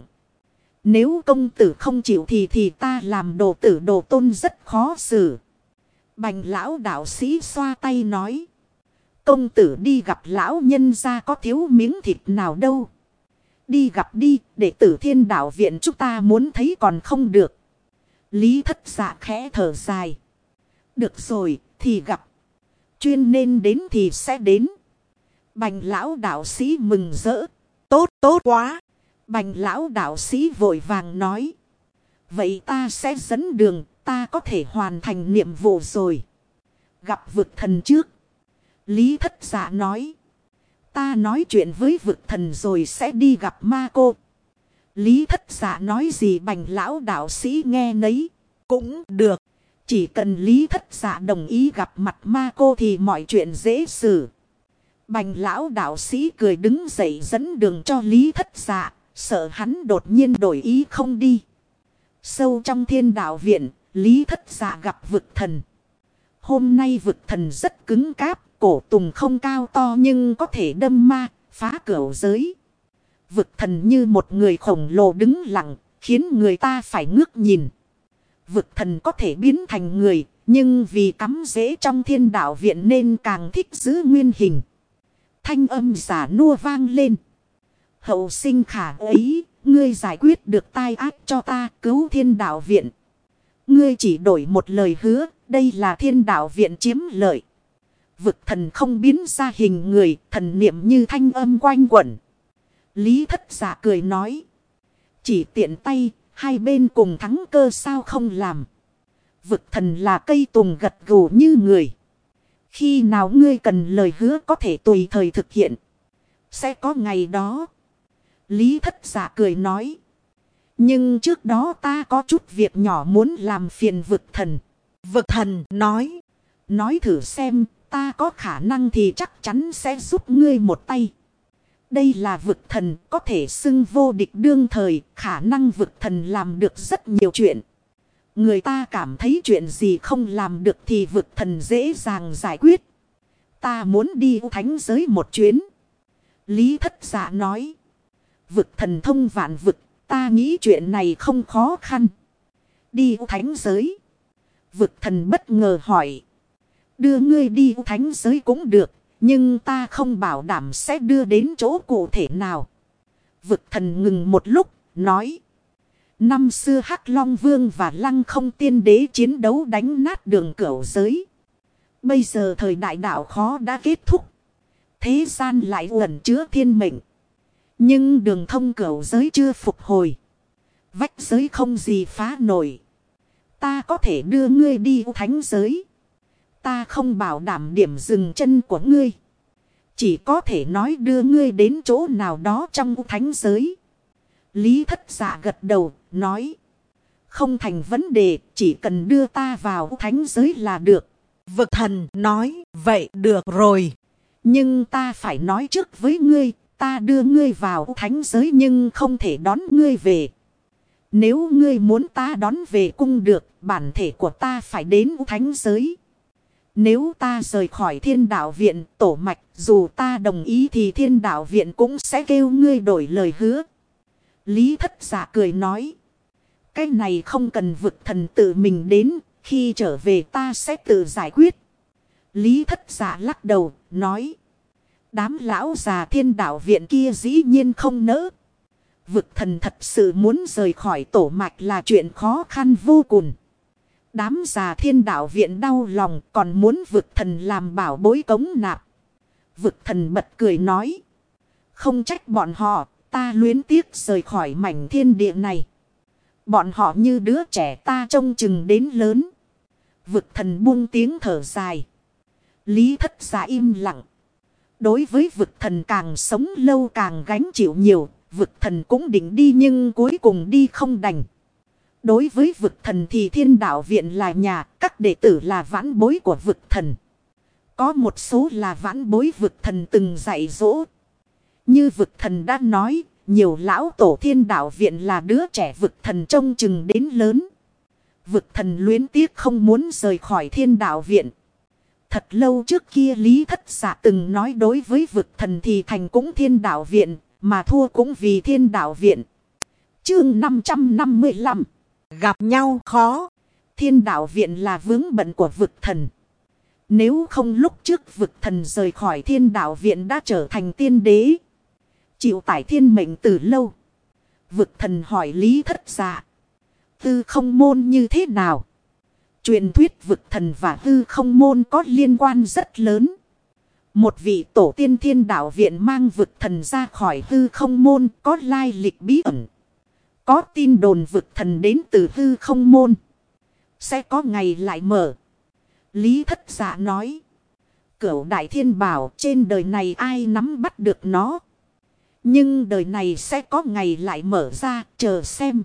Nếu công tử không chịu thì ta làm đồ tử đồ tôn rất khó xử. Bành lão đạo sĩ xoa tay nói. Công tử đi gặp lão nhân gia có thiếu miếng thịt nào đâu. Đi gặp đi, đệ tử Thiên Đạo viện chúng ta muốn thấy còn không được. Lý Thất Dạ khẽ thở dài. Được rồi, thì gặp. Chuyên nên đến thì sẽ đến. Bành lão đạo sĩ mừng rỡ. Tốt, tốt quá. Bành lão đạo sĩ vội vàng nói. Vậy ta sẽ dẫn đường, ta có thể hoàn thành nhiệm vụ rồi. Gặp vực thần trước. Lý Thất Dạ nói. Ta nói chuyện với vực thần rồi sẽ đi gặp ma cô. Lý Thất Dạ nói gì bành lão đạo sĩ nghe nấy. Cũng được. Chỉ cần Lý Thất Dạ đồng ý gặp mặt ma cô thì mọi chuyện dễ xử. Bành lão đạo sĩ cười đứng dậy dẫn đường cho Lý Thất Dạ. Sợ hắn đột nhiên đổi ý không đi. Sâu trong Thiên Đạo viện, Lý Thất Dạ gặp vực thần. Hôm nay vực thần rất cứng cáp. Cổ tùng không cao to nhưng có thể đâm ma, phá cửu giới. Vực thần như một người khổng lồ đứng lặng, khiến người ta phải ngước nhìn. Vực thần có thể biến thành người, nhưng vì cắm rễ trong Thiên Đạo viện nên càng thích giữ nguyên hình. Thanh âm giả nua vang lên. Hậu sinh khả ấy, ngươi giải quyết được tai ác cho ta, cứu Thiên Đạo viện. Ngươi chỉ đổi một lời hứa, đây là Thiên Đạo viện chiếm lợi. Vực thần không biến ra hình người, thần niệm như thanh âm quanh quẩn. Lý Thất Dạ cười nói. Chỉ tiện tay, hai bên cùng thắng cơ sao không làm. Vực thần là cây tùng gật gù như người. Khi nào ngươi cần lời hứa có thể tùy thời thực hiện. Sẽ có ngày đó. Lý Thất Dạ cười nói. Nhưng trước đó ta có chút việc nhỏ muốn làm phiền vực thần. Vực thần nói. Nói thử xem. Ta có khả năng thì chắc chắn sẽ giúp ngươi một tay. Đây là vực thần có thể xưng vô địch đương thời. Khả năng vực thần làm được rất nhiều chuyện. Người ta cảm thấy chuyện gì không làm được thì vực thần dễ dàng giải quyết. Ta muốn đi thánh giới một chuyến. Lý Thất Dạ nói. Vực thần thông vạn vực. Ta nghĩ chuyện này không khó khăn. Đi thánh giới. Vực thần bất ngờ hỏi. Đưa ngươi đi thánh giới cũng được. Nhưng ta không bảo đảm sẽ đưa đến chỗ cụ thể nào. Vực thần ngừng một lúc. Nói. Năm xưa Hắc Long Vương và Lăng Không Tiên Đế chiến đấu đánh nát đường cửu giới. Bây giờ thời đại đạo khó đã kết thúc. Thế gian lại ẩn chứa thiên mệnh. Nhưng đường thông cửu giới chưa phục hồi. Vách giới không gì phá nổi. Ta có thể đưa ngươi đi thánh giới. Ta không bảo đảm điểm dừng chân của ngươi. Chỉ có thể nói đưa ngươi đến chỗ nào đó trong thánh giới. Lý Thất Dạ gật đầu, nói. Không thành vấn đề, chỉ cần đưa ta vào thánh giới là được. Vực thần nói, vậy được rồi. Nhưng ta phải nói trước với ngươi, ta đưa ngươi vào thánh giới nhưng không thể đón ngươi về. Nếu ngươi muốn ta đón về cung được, bản thể của ta phải đến thánh giới. Nếu ta rời khỏi Thiên Đạo viện tổ mạch, dù ta đồng ý thì Thiên Đạo viện cũng sẽ kêu ngươi đổi lời hứa. Lý Thất Dạ cười nói. Cái này không cần vực thần tự mình đến, khi trở về ta sẽ tự giải quyết. Lý Thất Dạ lắc đầu, nói. Đám lão già Thiên Đạo viện kia dĩ nhiên không nỡ. Vực thần thật sự muốn rời khỏi tổ mạch là chuyện khó khăn vô cùng. Đám già Thiên Đạo viện đau lòng còn muốn vực thần làm bảo bối cống nạp. Vực thần bật cười nói. Không trách bọn họ, ta luyến tiếc rời khỏi mảnh thiên địa này. Bọn họ như đứa trẻ ta trông chừng đến lớn. Vực thần buông tiếng thở dài. Lý Thất Dạ im lặng. Đối với vực thần càng sống lâu càng gánh chịu nhiều. Vực thần cũng định đi nhưng cuối cùng đi không đành. Đối với vực thần thì thiên đạo viện là nhà. Các đệ tử là vãn bối của vực thần. Có một số là vãn bối vực thần từng dạy dỗ. Như vực thần đã nói. Nhiều lão tổ thiên đạo viện là đứa trẻ vực thần trông chừng đến lớn. Vực thần luyến tiếc không muốn rời khỏi thiên đạo viện. Thật lâu trước kia Lý Thất Dạ từng nói đối với vực thần thì thành cũng thiên đạo viện. Mà thua cũng vì thiên đạo viện. Chương 555. Gặp nhau khó. Thiên đạo viện là vướng bận của vực thần. Nếu không lúc trước vực thần rời khỏi thiên đạo viện đã trở thành tiên đế. Chịu tải thiên mệnh từ lâu. Vực thần hỏi Lý Thất Dạ. Hư không môn như thế nào? Truyền thuyết vực thần và hư không môn có liên quan rất lớn. Một vị tổ tiên thiên đạo viện mang vực thần ra khỏi hư không môn có lai lịch bí ẩn. Có tin đồn vực thần đến từ hư không môn. Sẽ có ngày lại mở. Lý Thất Dạ nói. Cửu đại thiên bảo trên đời này ai nắm bắt được nó. Nhưng đời này sẽ có ngày lại mở ra, chờ xem.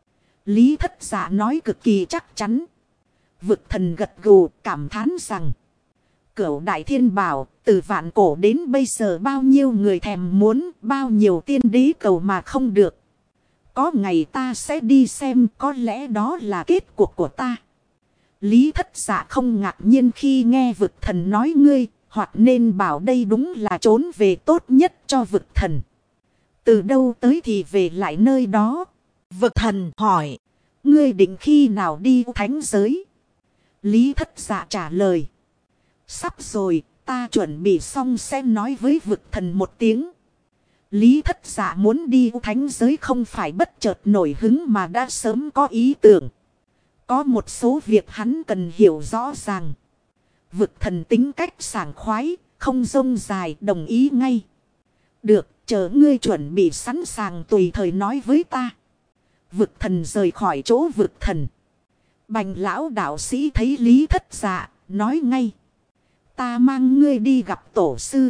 Lý Thất Dạ nói cực kỳ chắc chắn. Vực thần gật gù cảm thán rằng. Cửu đại thiên bảo, từ vạn cổ đến bây giờ bao nhiêu người thèm muốn, bao nhiêu tiên đế cầu mà không được. Có ngày ta sẽ đi xem, có lẽ đó là kết cuộc của ta. Lý Thất Dạ không ngạc nhiên khi nghe vực thần nói ngươi, hoặc nên bảo đây đúng là trốn về tốt nhất cho vực thần. Từ đâu tới thì về lại nơi đó. Vực thần hỏi. Ngươi định khi nào đi thánh giới? Lý Thất Dạ trả lời. Sắp rồi, ta chuẩn bị xong sẽ nói với vực thần một tiếng. Lý Thất Dạ muốn đi thánh giới không phải bất chợt nổi hứng mà đã sớm có ý tưởng. Có một số việc hắn cần hiểu rõ ràng. Vực thần tính cách sảng khoái, không rông dài đồng ý ngay. Được, chờ ngươi chuẩn bị sẵn sàng tùy thời nói với ta. Vực thần rời khỏi chỗ vực thần. Bành lão đạo sĩ thấy Lý Thất Dạ, nói ngay. Ta mang ngươi đi gặp tổ sư.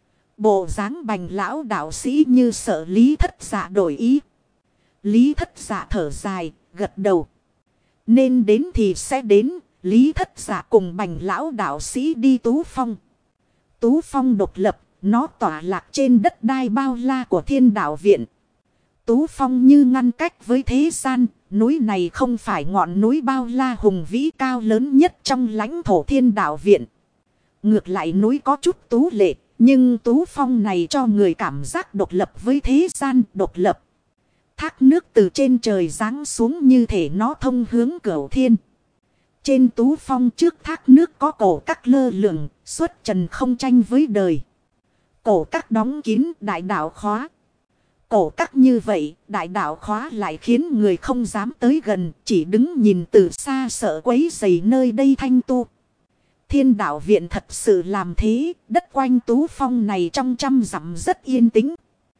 Bộ dáng bành lão đạo sĩ như sợ Lý Thất Dạ đổi ý. Lý Thất Dạ thở dài, gật đầu. Nên đến thì sẽ đến. Lý Thất Dạ cùng bành lão đạo sĩ đi Tú Phong. Tú Phong độc lập, nó tỏa lạc trên đất đai bao la của thiên đạo viện. Tú Phong như ngăn cách với thế gian, núi này không phải ngọn núi bao la hùng vĩ cao lớn nhất trong lãnh thổ thiên đạo viện. Ngược lại núi có chút tú lệ, nhưng Tú Phong này cho người cảm giác độc lập với thế gian độc lập. Thác nước từ trên trời giáng xuống như thể nó thông hướng cửu thiên. Trên Tú Phong trước thác nước có cổ các lơ lửng, xuất trần không tranh với đời. Cổ các đóng kín đại đạo khóa. Cổ các như vậy, đại đạo khóa lại khiến người không dám tới gần, chỉ đứng nhìn từ xa sợ quấy rầy nơi đây thanh tu. Thiên đạo viện thật sự làm thế, đất quanh Tú Phong này trong trăm dặm rất yên tĩnh.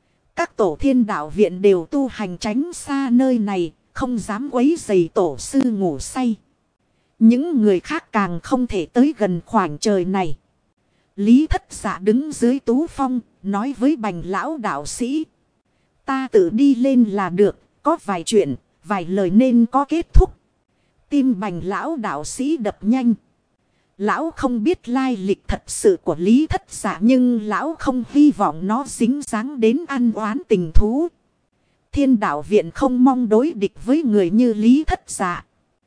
Các tổ thiên đạo viện đều tu hành tránh xa nơi này, không dám quấy rầy tổ sư ngủ say. Những người khác càng không thể tới gần khoảng trời này. Lý Thất Dạ đứng dưới Tú Phong, nói với bành lão đạo sĩ. Ta tự đi lên là được, có vài chuyện, vài lời nên có kết thúc. Tim bành lão đạo sĩ đập nhanh. Lão không biết lai lịch thật sự của Lý Thất Dạ nhưng lão không hy vọng nó dính dáng đến ăn oán tình thú. Thiên đạo viện không mong đối địch với người như Lý Thất Dạ.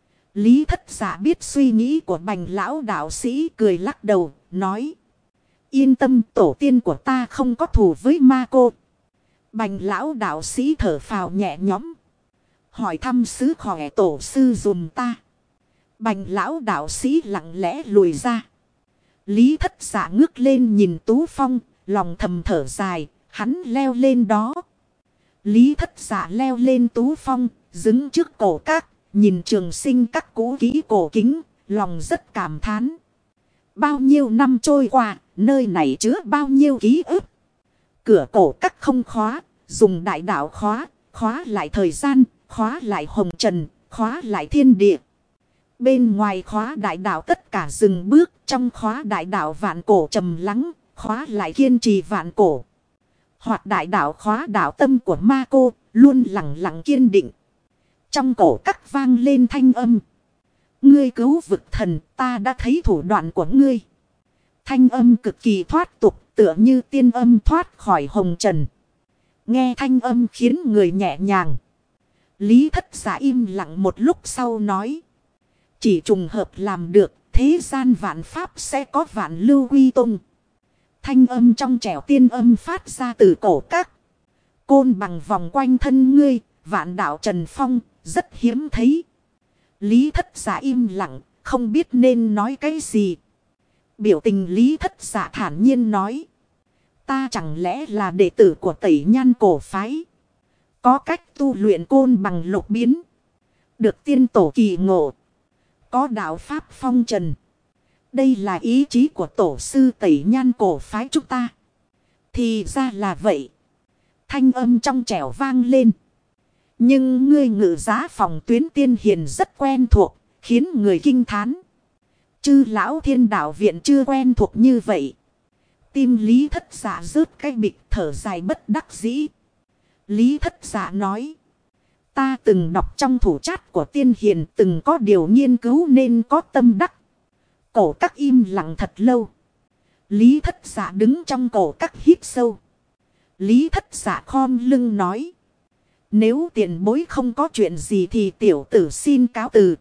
Lý Thất Dạ biết suy nghĩ của bành lão đạo sĩ cười lắc đầu, nói. Yên tâm tổ tiên của ta không có thù với ma cô. Bành lão đạo sĩ thở phào nhẹ nhõm. Hỏi thăm sứ khỏe tổ sư dùm ta. Bành lão đạo sĩ lặng lẽ lùi ra. Lý Thất Dạ ngước lên nhìn Tú Phong, lòng thầm thở dài, hắn leo lên đó. Lý Thất Dạ leo lên Tú Phong, đứng trước cổ các, nhìn trường sinh các cũ kỹ cổ kính, lòng rất cảm thán. bao nhiêu năm trôi qua, nơi này chứa bao nhiêu ký ức. Cửa cổ các không khóa, dùng đại đạo khóa, khóa lại thời gian, khóa lại hồng trần, khóa lại thiên địa. Bên ngoài khóa đại đạo tất cả dừng bước, trong khóa đại đạo vạn cổ trầm lắng, khóa lại kiên trì vạn cổ. Hoặc đại đạo khóa đạo tâm của ma cô, luôn lặng lặng kiên định. Trong cổ các vang lên thanh âm. Ngươi cứu vực thần, ta đã thấy thủ đoạn của ngươi. Thanh âm cực kỳ thoát tục, tựa như tiên âm thoát khỏi hồng trần. Nghe thanh âm khiến người nhẹ nhàng. Lý Thất Giả im lặng một lúc sau nói. Chỉ trùng hợp làm được, thế gian vạn pháp sẽ có vạn lưu quy tung. Thanh âm trong trẻo tiên âm phát ra từ cổ các. Côn bằng vòng quanh thân ngươi, vạn đạo trần phong, rất hiếm thấy. Lý Thất Giả im lặng, không biết nên nói cái gì. Biểu tình Lý Thất Giả thản nhiên nói. Ta chẳng lẽ là đệ tử của Tẩy Nhan cổ phái. Có cách tu luyện côn bằng lục biến. Được tiên tổ kỳ ngộ. Có đạo pháp phong trần. Đây là ý chí của tổ sư Tẩy Nhan cổ phái chúng ta. Thì ra là vậy. Thanh âm trong trẻo vang lên. Nhưng ngươi ngự giá phòng tuyến tiên hiền rất quen thuộc, khiến người kinh thán. Chư lão thiên đạo viện chưa quen thuộc như vậy. Tim Lý Thất Giả rớt cái bịch thở dài bất đắc dĩ. Lý Thất Giả nói. Ta từng đọc trong thủ chát của tiên hiền từng có điều nghiên cứu nên có tâm đắc. Cổ các im lặng thật lâu. Lý Thất Giả đứng trong cổ các hít sâu. Lý Thất Giả khom lưng nói. Nếu tiền bối không có chuyện gì thì tiểu tử xin cáo từ.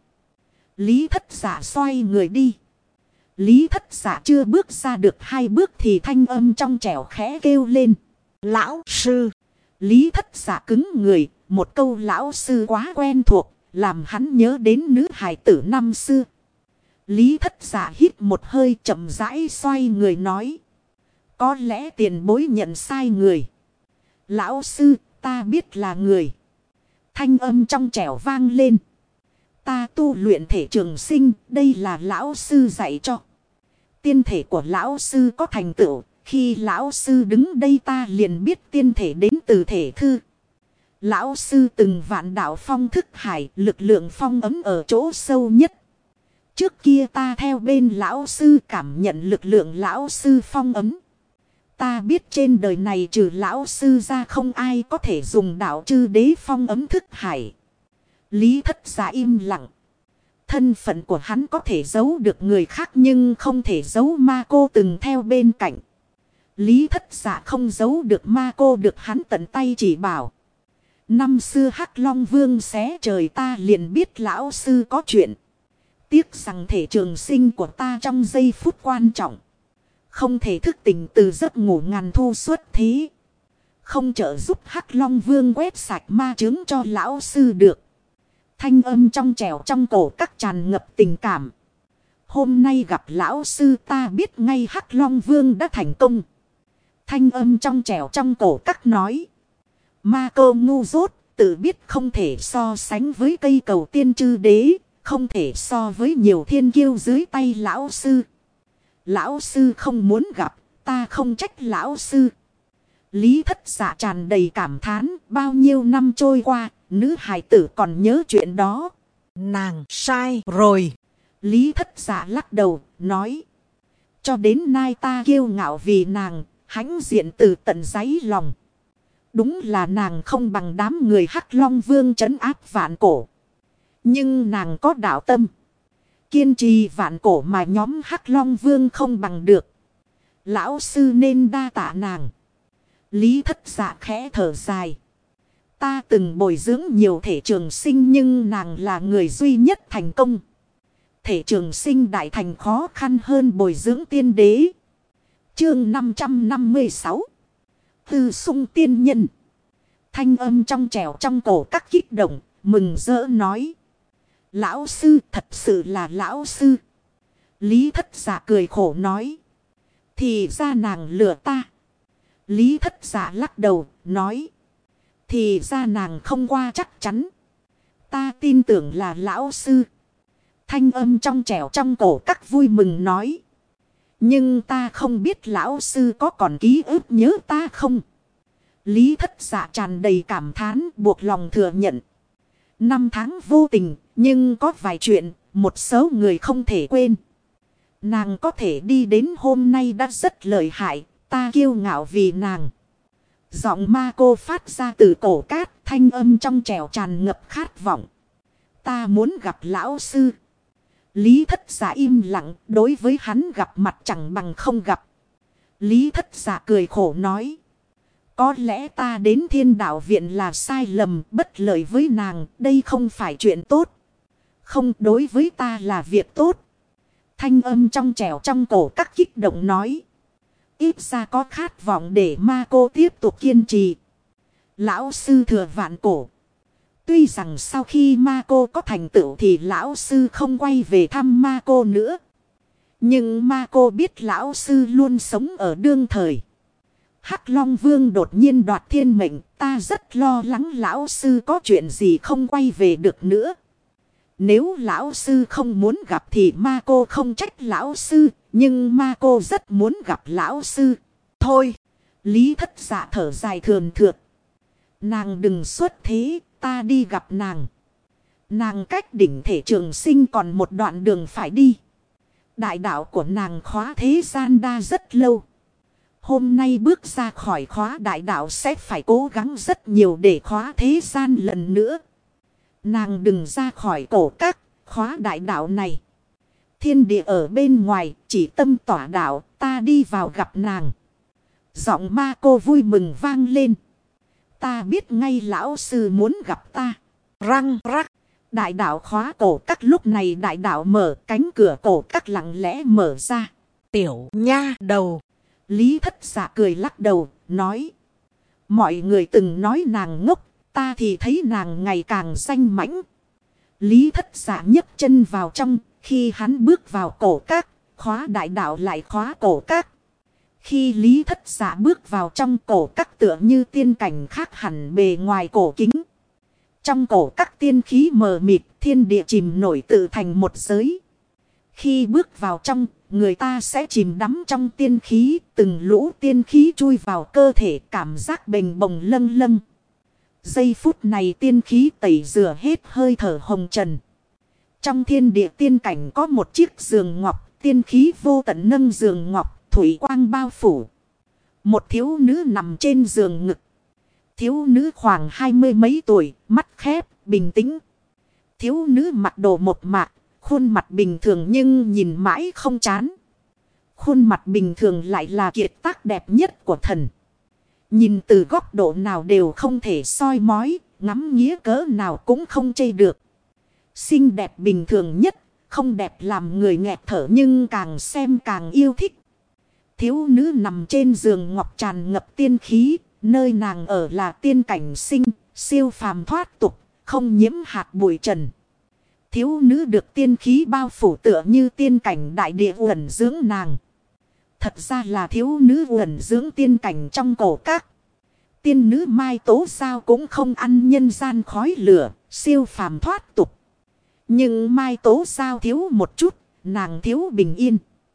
Lý Thất Giả xoay người đi. Lý Thất Giả chưa bước ra được 2 bước thì thanh âm trong trẻo khẽ kêu lên. Lão sư. Lý Thất Giả cứng người. Một câu lão sư quá quen thuộc. Làm hắn nhớ đến nữ hài tử năm xưa. Lý Thất Giả hít một hơi chậm rãi xoay người nói. Có lẽ tiền bối nhận sai người. Lão sư, ta biết là người. Thanh âm trong trẻo vang lên. Ta tu luyện thể trường sinh, đây là lão sư dạy cho. Tiên thể của lão sư có thành tựu, khi lão sư đứng đây ta liền biết tiên thể đến từ thể thư. Lão sư từng vạn đạo phong thức hải, lực lượng phong ấm ở chỗ sâu nhất. Trước kia ta theo bên lão sư cảm nhận lực lượng lão sư phong ấm. Ta biết trên đời này trừ lão sư ra không ai có thể dùng đạo chư đế phong ấm thức hải. Lý Thất Giả im lặng. Thân phận của hắn có thể giấu được người khác nhưng không thể giấu ma cô từng theo bên cạnh. Lý Thất Giả không giấu được ma cô được hắn tận tay chỉ bảo. Năm xưa Hắc Long Vương xé trời ta liền biết lão sư có chuyện. Tiếc rằng thể trường sinh của ta trong giây phút quan trọng. Không thể thức tỉnh từ giấc ngủ ngàn thu xuất thế. Không trợ giúp Hắc Long Vương quét sạch ma chướng cho lão sư được. Thanh âm trong trẻo trong cổ các tràn ngập tình cảm. Hôm nay gặp lão sư ta biết ngay Hắc Long Vương đã thành công. Thanh âm trong trẻo trong cổ các nói. Ma cô ngu dốt, tự biết không thể so sánh với cây cầu tiên chư đế. Không thể so với nhiều thiên kiêu dưới tay lão sư. Lão sư không muốn gặp, ta không trách lão sư. Lý Thất Giả tràn đầy cảm thán, bao nhiêu năm trôi qua, nữ hài tử còn nhớ chuyện đó. Nàng sai rồi. Lý Thất Giả lắc đầu, nói. Cho đến nay ta kiêu ngạo vì nàng, hãnh diện từ tận đáy lòng. Đúng là nàng không bằng đám người Hắc Long Vương trấn áp vạn cổ. Nhưng nàng có đạo tâm. Kiên trì vạn cổ mà nhóm Hắc Long Vương không bằng được. Lão sư nên đa tạ nàng. Lý Thất Giả khẽ thở dài. Ta từng bồi dưỡng nhiều thể trường sinh nhưng nàng là người duy nhất thành công. Thể trường sinh đại thành khó khăn hơn bồi dưỡng tiên đế. Chương 556. Tư sung tiên nhân. Thanh âm trong trẻo trong cổ các kích động, mừng rỡ nói. Lão sư thật sự là lão sư. Lý Thất Giả cười khổ nói. Thì ra nàng lừa ta. Lý Thất Giả lắc đầu nói. Thì ra nàng không qua chắc chắn. Ta tin tưởng là lão sư. Thanh âm trong trẻo trong cổ các vui mừng nói. Nhưng ta không biết lão sư có còn ký ức nhớ ta không? Lý Thất Dạ tràn đầy cảm thán buộc lòng thừa nhận. Năm tháng vô tình, nhưng có vài chuyện, một số người không thể quên. Nàng có thể đi đến hôm nay đã rất lợi hại, ta kiêu ngạo vì nàng. Giọng ma cô phát ra từ cổ cát, thanh âm trong trẻo tràn ngập khát vọng. Ta muốn gặp lão sư. Lý Thất Dạ im lặng, đối với hắn gặp mặt chẳng bằng không gặp. Lý Thất Dạ cười khổ nói. Có lẽ ta đến Thiên Đạo Viện là sai lầm, bất lợi với nàng, đây không phải chuyện tốt. Không, đối với ta là việc tốt. Thanh âm trong trẻo trong cổ các kích động nói. Ít ra có khát vọng để ma cô tiếp tục kiên trì. Lão sư thừa vạn cổ. Tuy rằng sau khi ma cô có thành tựu thì lão sư không quay về thăm ma cô nữa. Nhưng ma cô biết lão sư luôn sống ở đương thời. Hắc Long Vương đột nhiên đoạt thiên mệnh, ta rất lo lắng lão sư có chuyện gì không quay về được nữa. Nếu lão sư không muốn gặp thì ma cô không trách lão sư, nhưng ma cô rất muốn gặp lão sư. Thôi, Lý Thất Dạ thở dài thườn thượt. Nàng đừng xuất thế, ta đi gặp nàng. Nàng cách đỉnh thể trường sinh còn một đoạn đường phải đi. Đại đạo của nàng khóa thế gian đa rất lâu. Hôm nay bước ra khỏi khóa đại đạo sẽ phải cố gắng rất nhiều để khóa thế gian lần nữa. Nàng đừng ra khỏi cổ các khóa đại đạo này. Thiên địa ở bên ngoài chỉ tâm tỏa đạo, ta đi vào gặp nàng. Giọng ma cô vui mừng vang lên. Ta biết ngay lão sư muốn gặp ta. Răng rắc. Đại đạo khóa cổ các lúc này đại đạo mở cánh cửa cổ các lặng lẽ mở ra. Tiểu nha đầu. Lý Thất Dạ cười lắc đầu, nói. Mọi người từng nói nàng ngốc, ta thì thấy nàng ngày càng danh mãnh. Lý Thất Dạ nhấc chân vào trong, khi hắn bước vào cổ các, khóa đại đạo lại khóa cổ các. Khi Lý Thất Dạ bước vào trong cổ các tựa như tiên cảnh khác hẳn bề ngoài cổ kính. Trong cổ các tiên khí mờ mịt, thiên địa chìm nổi tự thành một giới. Khi bước vào trong, người ta sẽ chìm đắm trong tiên khí, từng lũ tiên khí chui vào cơ thể cảm giác bềnh bồng lâng lâng. Giây phút này tiên khí tẩy rửa hết hơi thở hồng trần. Trong thiên địa tiên cảnh có một chiếc giường ngọc, tiên khí vô tận nâng giường ngọc, thủy quang bao phủ. Một thiếu nữ nằm trên giường ngực. Thiếu nữ khoảng 20 mấy tuổi, mắt khép, bình tĩnh. Thiếu nữ mặc đồ một mạc, khuôn mặt bình thường nhưng nhìn mãi không chán. Khuôn mặt bình thường lại là kiệt tác đẹp nhất của thần. Nhìn từ góc độ nào đều không thể soi mói, ngắm nghía cỡ nào cũng không chê được. Xinh đẹp bình thường nhất, không đẹp làm người nghẹt thở nhưng càng xem càng yêu thích. Thiếu nữ nằm trên giường ngọc tràn ngập tiên khí, nơi nàng ở là tiên cảnh sinh, siêu phàm thoát tục, không nhiễm hạt bụi trần. Thiếu nữ được tiên khí bao phủ tựa như tiên cảnh đại địa uẩn dưỡng nàng. Thật ra là thiếu nữ uẩn dưỡng tiên cảnh trong cổ các. Tiên nữ Mai Tố Sao cũng không ăn nhân gian khói lửa, siêu phàm thoát tục. Nhưng Mai Tố Sao thiếu một chút, nàng thiếu bình yên.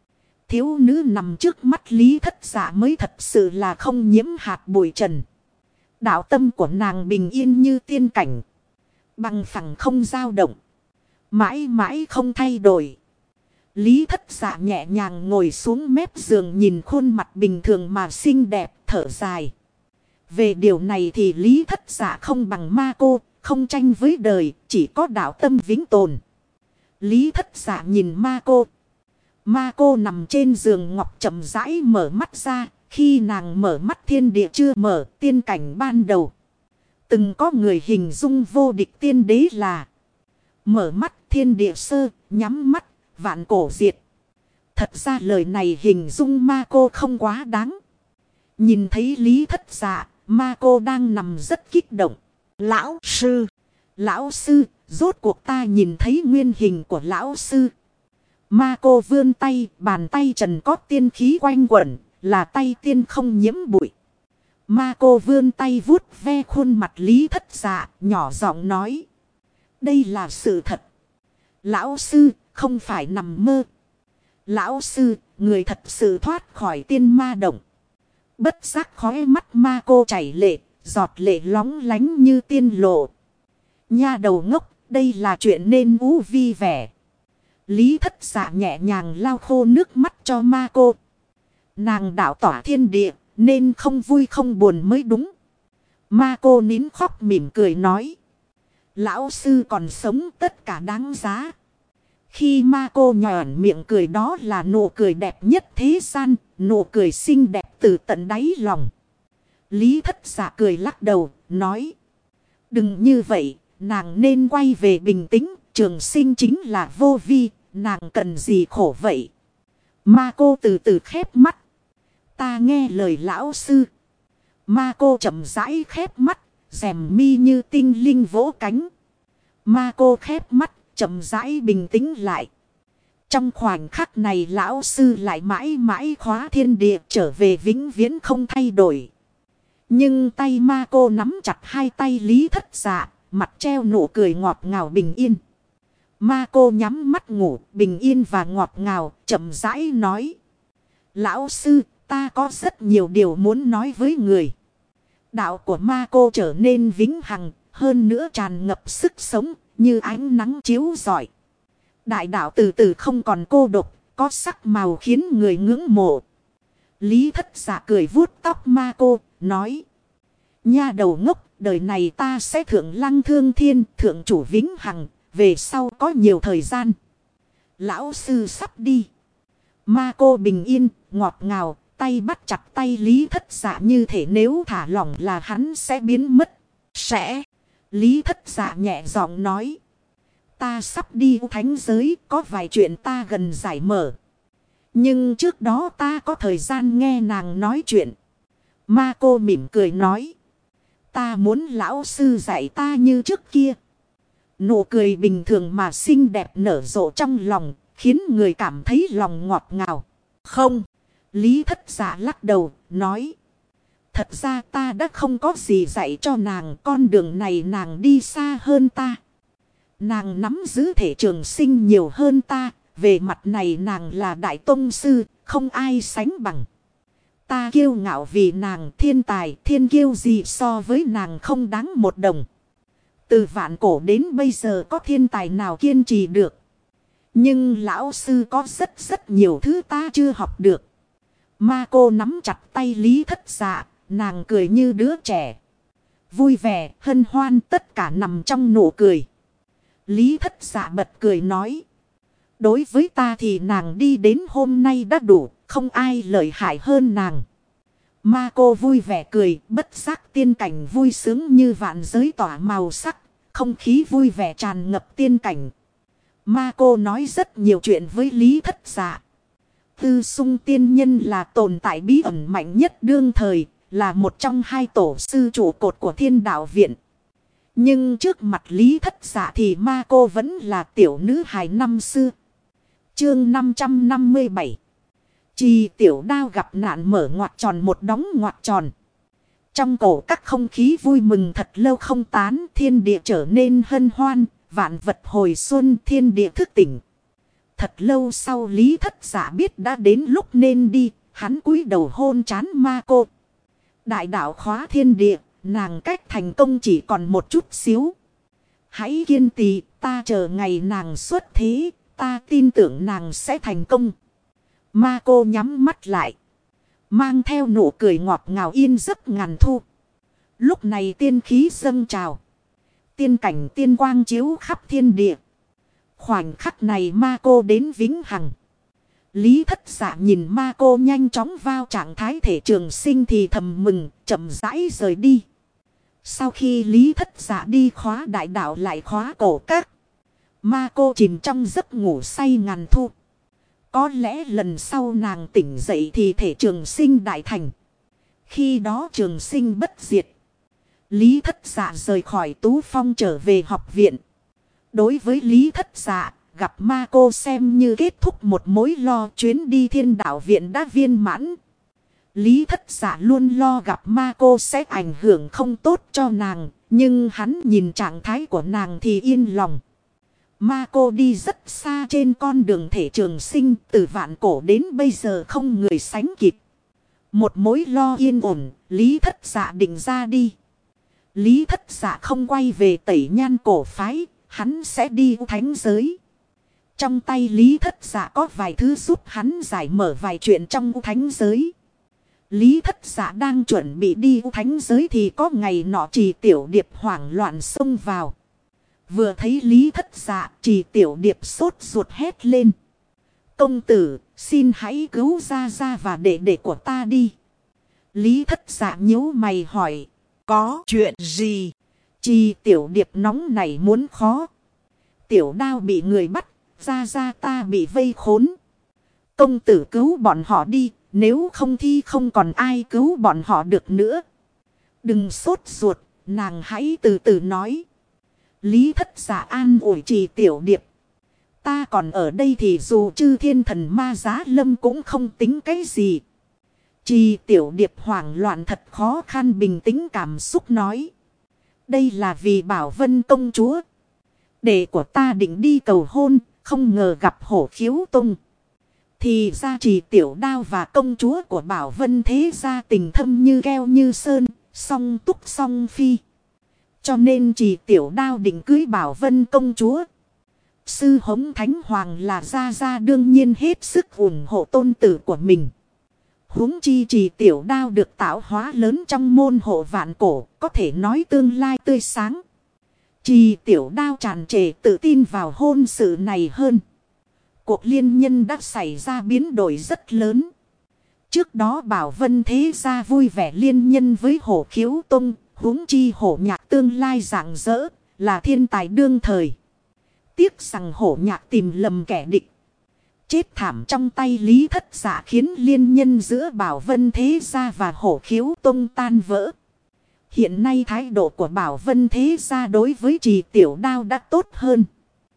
Thiếu nữ nằm trước mắt Lý Thất Dạ mới thật sự là không nhiễm hạt bụi trần. Đạo tâm của nàng bình yên như tiên cảnh. Bằng phẳng không dao động. Mãi mãi không thay đổi. Lý Thất Dạ nhẹ nhàng ngồi xuống mép giường nhìn khuôn mặt bình thường mà xinh đẹp thở dài. Về điều này thì Lý Thất Dạ không bằng ma cô, không tranh với đời, chỉ có đạo tâm vĩnh tồn. Lý Thất Dạ nhìn ma cô. Ma cô nằm trên giường ngọc chậm rãi mở mắt ra, khi nàng mở mắt thiên địa chưa mở tiên cảnh ban đầu. Từng có người hình dung vô địch tiên đế là mở mắt thiên địa sơ, nhắm mắt, vạn cổ diệt. Thật ra lời này hình dung ma cô không quá đáng. Nhìn thấy Lý Thất Dạ, ma cô đang nằm rất kích động. Lão sư, rốt cuộc ta nhìn thấy nguyên hình của lão sư. Ma cô vươn tay, bàn tay trần có tiên khí quanh quẩn, là tay tiên không nhiễm bụi. Ma cô vươn tay vuốt ve khuôn mặt Lý Thất Dạ, nhỏ giọng nói. Đây là sự thật. Lão sư, không phải nằm mơ. Lão sư, người thật sự thoát khỏi tiên ma động. Bất giác khóe mắt ma cô chảy lệ, giọt lệ lóng lánh như tiên lộ. Nha đầu ngốc, đây là chuyện nên ú vi vẻ. Lý Thất Dạ nhẹ nhàng lau khô nước mắt cho ma cô. Nàng đạo tỏa thiên địa, nên không vui không buồn mới đúng. Ma cô nín khóc mỉm cười nói. Lão sư còn sống tất cả đáng giá. Khi ma cô nhòn miệng cười đó là nụ cười đẹp nhất thế gian, nụ cười xinh đẹp từ tận đáy lòng. Lý Thất Dạ cười lắc đầu, nói. Đừng như vậy, nàng nên quay về bình tĩnh, trường sinh chính là vô vi, nàng cần gì khổ vậy. Ma cô từ từ khép mắt. Ta nghe lời lão sư. Ma cô chậm rãi khép mắt, rèm mi như tinh linh vỗ cánh. Ma cô khép mắt, chậm rãi bình tĩnh lại. Trong khoảnh khắc này lão sư lại mãi mãi khóa thiên địa trở về vĩnh viễn không thay đổi. Nhưng tay ma cô nắm chặt hai tay Lý Thất Dạ, mặt treo nụ cười ngọt ngào bình yên. Ma cô nhắm mắt ngủ, bình yên và ngọt ngào, chậm rãi nói. Lão sư, ta có rất nhiều điều muốn nói với người. Đạo của ma cô trở nên vĩnh hằng, hơn nữa tràn ngập sức sống, như ánh nắng chiếu rọi. Đại đạo từ từ không còn cô độc, có sắc màu khiến người ngưỡng mộ. Lý Thất Dạ cười vuốt tóc ma cô, nói. Nha đầu ngốc, đời này ta sẽ thượng lăng thương thiên, thượng chủ vĩnh hằng, về sau có nhiều thời gian. Lão sư sắp đi. Ma cô bình yên, ngọt ngào, tay bắt chặt tay Lý Thất Dạ như thể nếu thả lỏng là hắn sẽ biến mất. Sẽ. Lý Thất Dạ nhẹ giọng nói. Ta sắp đi thánh giới, có vài chuyện ta gần giải mở. Nhưng trước đó ta có thời gian nghe nàng nói chuyện. Ma cô mỉm cười nói. Ta muốn lão sư dạy ta như trước kia. Nụ cười bình thường mà xinh đẹp nở rộ trong lòng, khiến người cảm thấy lòng ngọt ngào. Không. Lý Thất Dạ lắc đầu, nói. Thật ra ta đã không có gì dạy cho nàng, con đường này nàng đi xa hơn ta. Nàng nắm giữ thể trường sinh nhiều hơn ta, về mặt này nàng là đại tông sư, không ai sánh bằng. Ta kiêu ngạo vì nàng thiên tài, thiên kiêu gì so với nàng không đáng một đồng. Từ vạn cổ đến bây giờ có thiên tài nào kiên trì được. Nhưng lão sư có rất nhiều thứ ta chưa học được. Ma cô nắm chặt tay Lý Thất Dạ, nàng cười như đứa trẻ. Vui vẻ, hân hoan tất cả nằm trong nụ cười. Lý Thất Dạ bật cười nói. Đối với ta thì nàng đi đến hôm nay đã đủ, không ai lợi hại hơn nàng. Ma cô vui vẻ cười, bất giác tiên cảnh vui sướng như vạn giới tỏa màu sắc, không khí vui vẻ tràn ngập tiên cảnh. Ma cô nói rất nhiều chuyện với Lý Thất Dạ. Tư Sung tiên nhân là tồn tại bí ẩn mạnh nhất đương thời, là một trong hai tổ sư trụ cột của Thiên Đạo Viện. Nhưng trước mặt Lý Thất Dạ thì ma cô vẫn là tiểu nữ hài năm xưa. Chương 557. Trì tiểu đao gặp nạn mở ngoặc tròn một đóng ngoặc tròn. Trong cổ các không khí vui mừng thật lâu không tán, thiên địa trở nên hân hoan, vạn vật hồi xuân, thiên địa thức tỉnh. Thật lâu sau Lý Thất Dạ biết đã đến lúc nên đi, hắn cúi đầu hôn trán ma cô. Đại đạo khóa thiên địa, nàng cách thành công chỉ còn một chút xíu. Hãy kiên trì, ta chờ ngày nàng xuất thế, ta tin tưởng nàng sẽ thành công. Ma cô nhắm mắt lại, mang theo nụ cười ngọt ngào yên giấc ngàn thu. Lúc này tiên khí dâng trào, tiên cảnh tiên quang chiếu khắp thiên địa. Khoảnh khắc này ma cô đến vĩnh hằng. Lý Thất Dạ nhìn ma cô nhanh chóng vào trạng thái thể trường sinh thì thầm mừng, chậm rãi rời đi. Sau khi Lý Thất Dạ đi khóa đại đạo lại khóa cổ các, ma cô chìm trong giấc ngủ say ngàn thu. Có lẽ lần sau nàng tỉnh dậy thì thể trường sinh đại thành. Khi đó trường sinh bất diệt. Lý Thất Dạ rời khỏi Tú Phong trở về học viện. Đối với Lý Thất Dạ, gặp ma cô xem như kết thúc một mối lo, chuyến đi Thiên Đạo Viện đã viên mãn. Lý Thất Dạ luôn lo gặp ma cô sẽ ảnh hưởng không tốt cho nàng, nhưng hắn nhìn trạng thái của nàng thì yên lòng. Ma cô đi rất xa trên con đường thể trường sinh, từ vạn cổ đến bây giờ không người sánh kịp. Một mối lo yên ổn, Lý Thất Dạ định ra đi. Lý Thất Dạ không quay về Tẩy Nhan cổ phái, hắn sẽ đi thánh giới. Trong tay Lý Thất Dạ có vài thứ giúp hắn giải mở vài chuyện trong thánh giới. Lý Thất Dạ đang chuẩn bị đi thánh giới thì có ngày nọ Trì Tiểu Điệp hoảng loạn xông vào. Vừa thấy Lý Thất Dạ, Trì Tiểu Điệp sốt ruột hét lên. Công tử, xin hãy cứu gia gia và đệ đệ của ta đi. Lý Thất Dạ nhíu mày hỏi. Có chuyện gì? Trì Tiểu Điệp nóng nảy muốn khó. Tiểu Đao bị người bắt, gia gia ta bị vây khốn. Công tử cứu bọn họ đi, nếu không thì không còn ai cứu bọn họ được nữa. Đừng sốt ruột, nàng hãy từ từ nói. Lý Thất Dạ an ủi Trì Tiểu Điệp. Ta còn ở đây thì dù chư thiên thần ma giá lâm cũng không tính cái gì. Trì Tiểu Điệp hoảng loạn thật khó khăn bình tĩnh cảm xúc nói. Đây là vì Bảo Vân công chúa. Đệ của ta định đi cầu hôn, không ngờ gặp Hổ Khiếu Tông. Thì ra Trì Tiểu Đao và công chúa của Bảo Vân thế gia tình thâm như keo như sơn, song túc song phi. Cho nên Trì Tiểu Đao định cưới Bảo Vân công chúa. Sư Hống Thánh Hoàng là gia đương nhiên hết sức ủng hộ tôn tử của mình. Huống chi Trì Tiểu Đao được tạo hóa lớn trong môn hộ vạn cổ, có thể nói tương lai tươi sáng. Trì Tiểu Đao tràn trề tự tin vào hôn sự này hơn. Cuộc liên nhân đã xảy ra biến đổi rất lớn. Trước đó Bảo Vân thế gia vui vẻ liên nhân với Hổ Khiếu Tông, huống chi Hổ Nhạc tương lai rạng rỡ, là thiên tài đương thời. Tiếc rằng Hổ Nhạc tìm lầm kẻ địch. Chết thảm trong tay Lý Thất Dạ khiến liên nhân giữa Bảo Vân thế gia và Hổ Khiếu Tông tan vỡ. Hiện nay thái độ của Bảo Vân thế gia đối với Trì Tiểu Đao đã tốt hơn.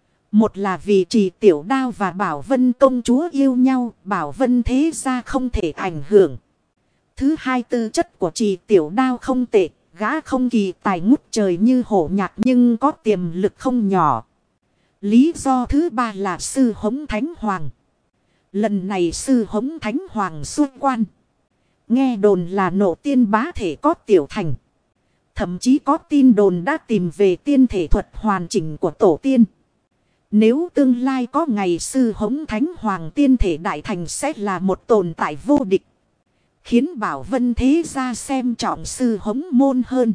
Một là vì Trì Tiểu Đao và Bảo Vân công chúa yêu nhau, Bảo Vân thế gia không thể ảnh hưởng. Thứ hai, tư chất của Trì Tiểu Đao không tệ, gã không kỳ tài ngút trời như Hổ Nhạc nhưng có tiềm lực không nhỏ. Lý do thứ ba là Sư Hống Thánh Hoàng. Lần này Sư Hống Thánh Hoàng xuất quan. Nghe đồn là nộ tiên bá thể có tiểu thành. Thậm chí có tin đồn đã tìm về tiên thể thuật hoàn chỉnh của tổ tiên. Nếu tương lai có ngày Sư Hống Thánh Hoàng tiên thể đại thành sẽ là một tồn tại vô địch. Khiến Bảo Vân thế gia xem trọng Sư Hống môn hơn.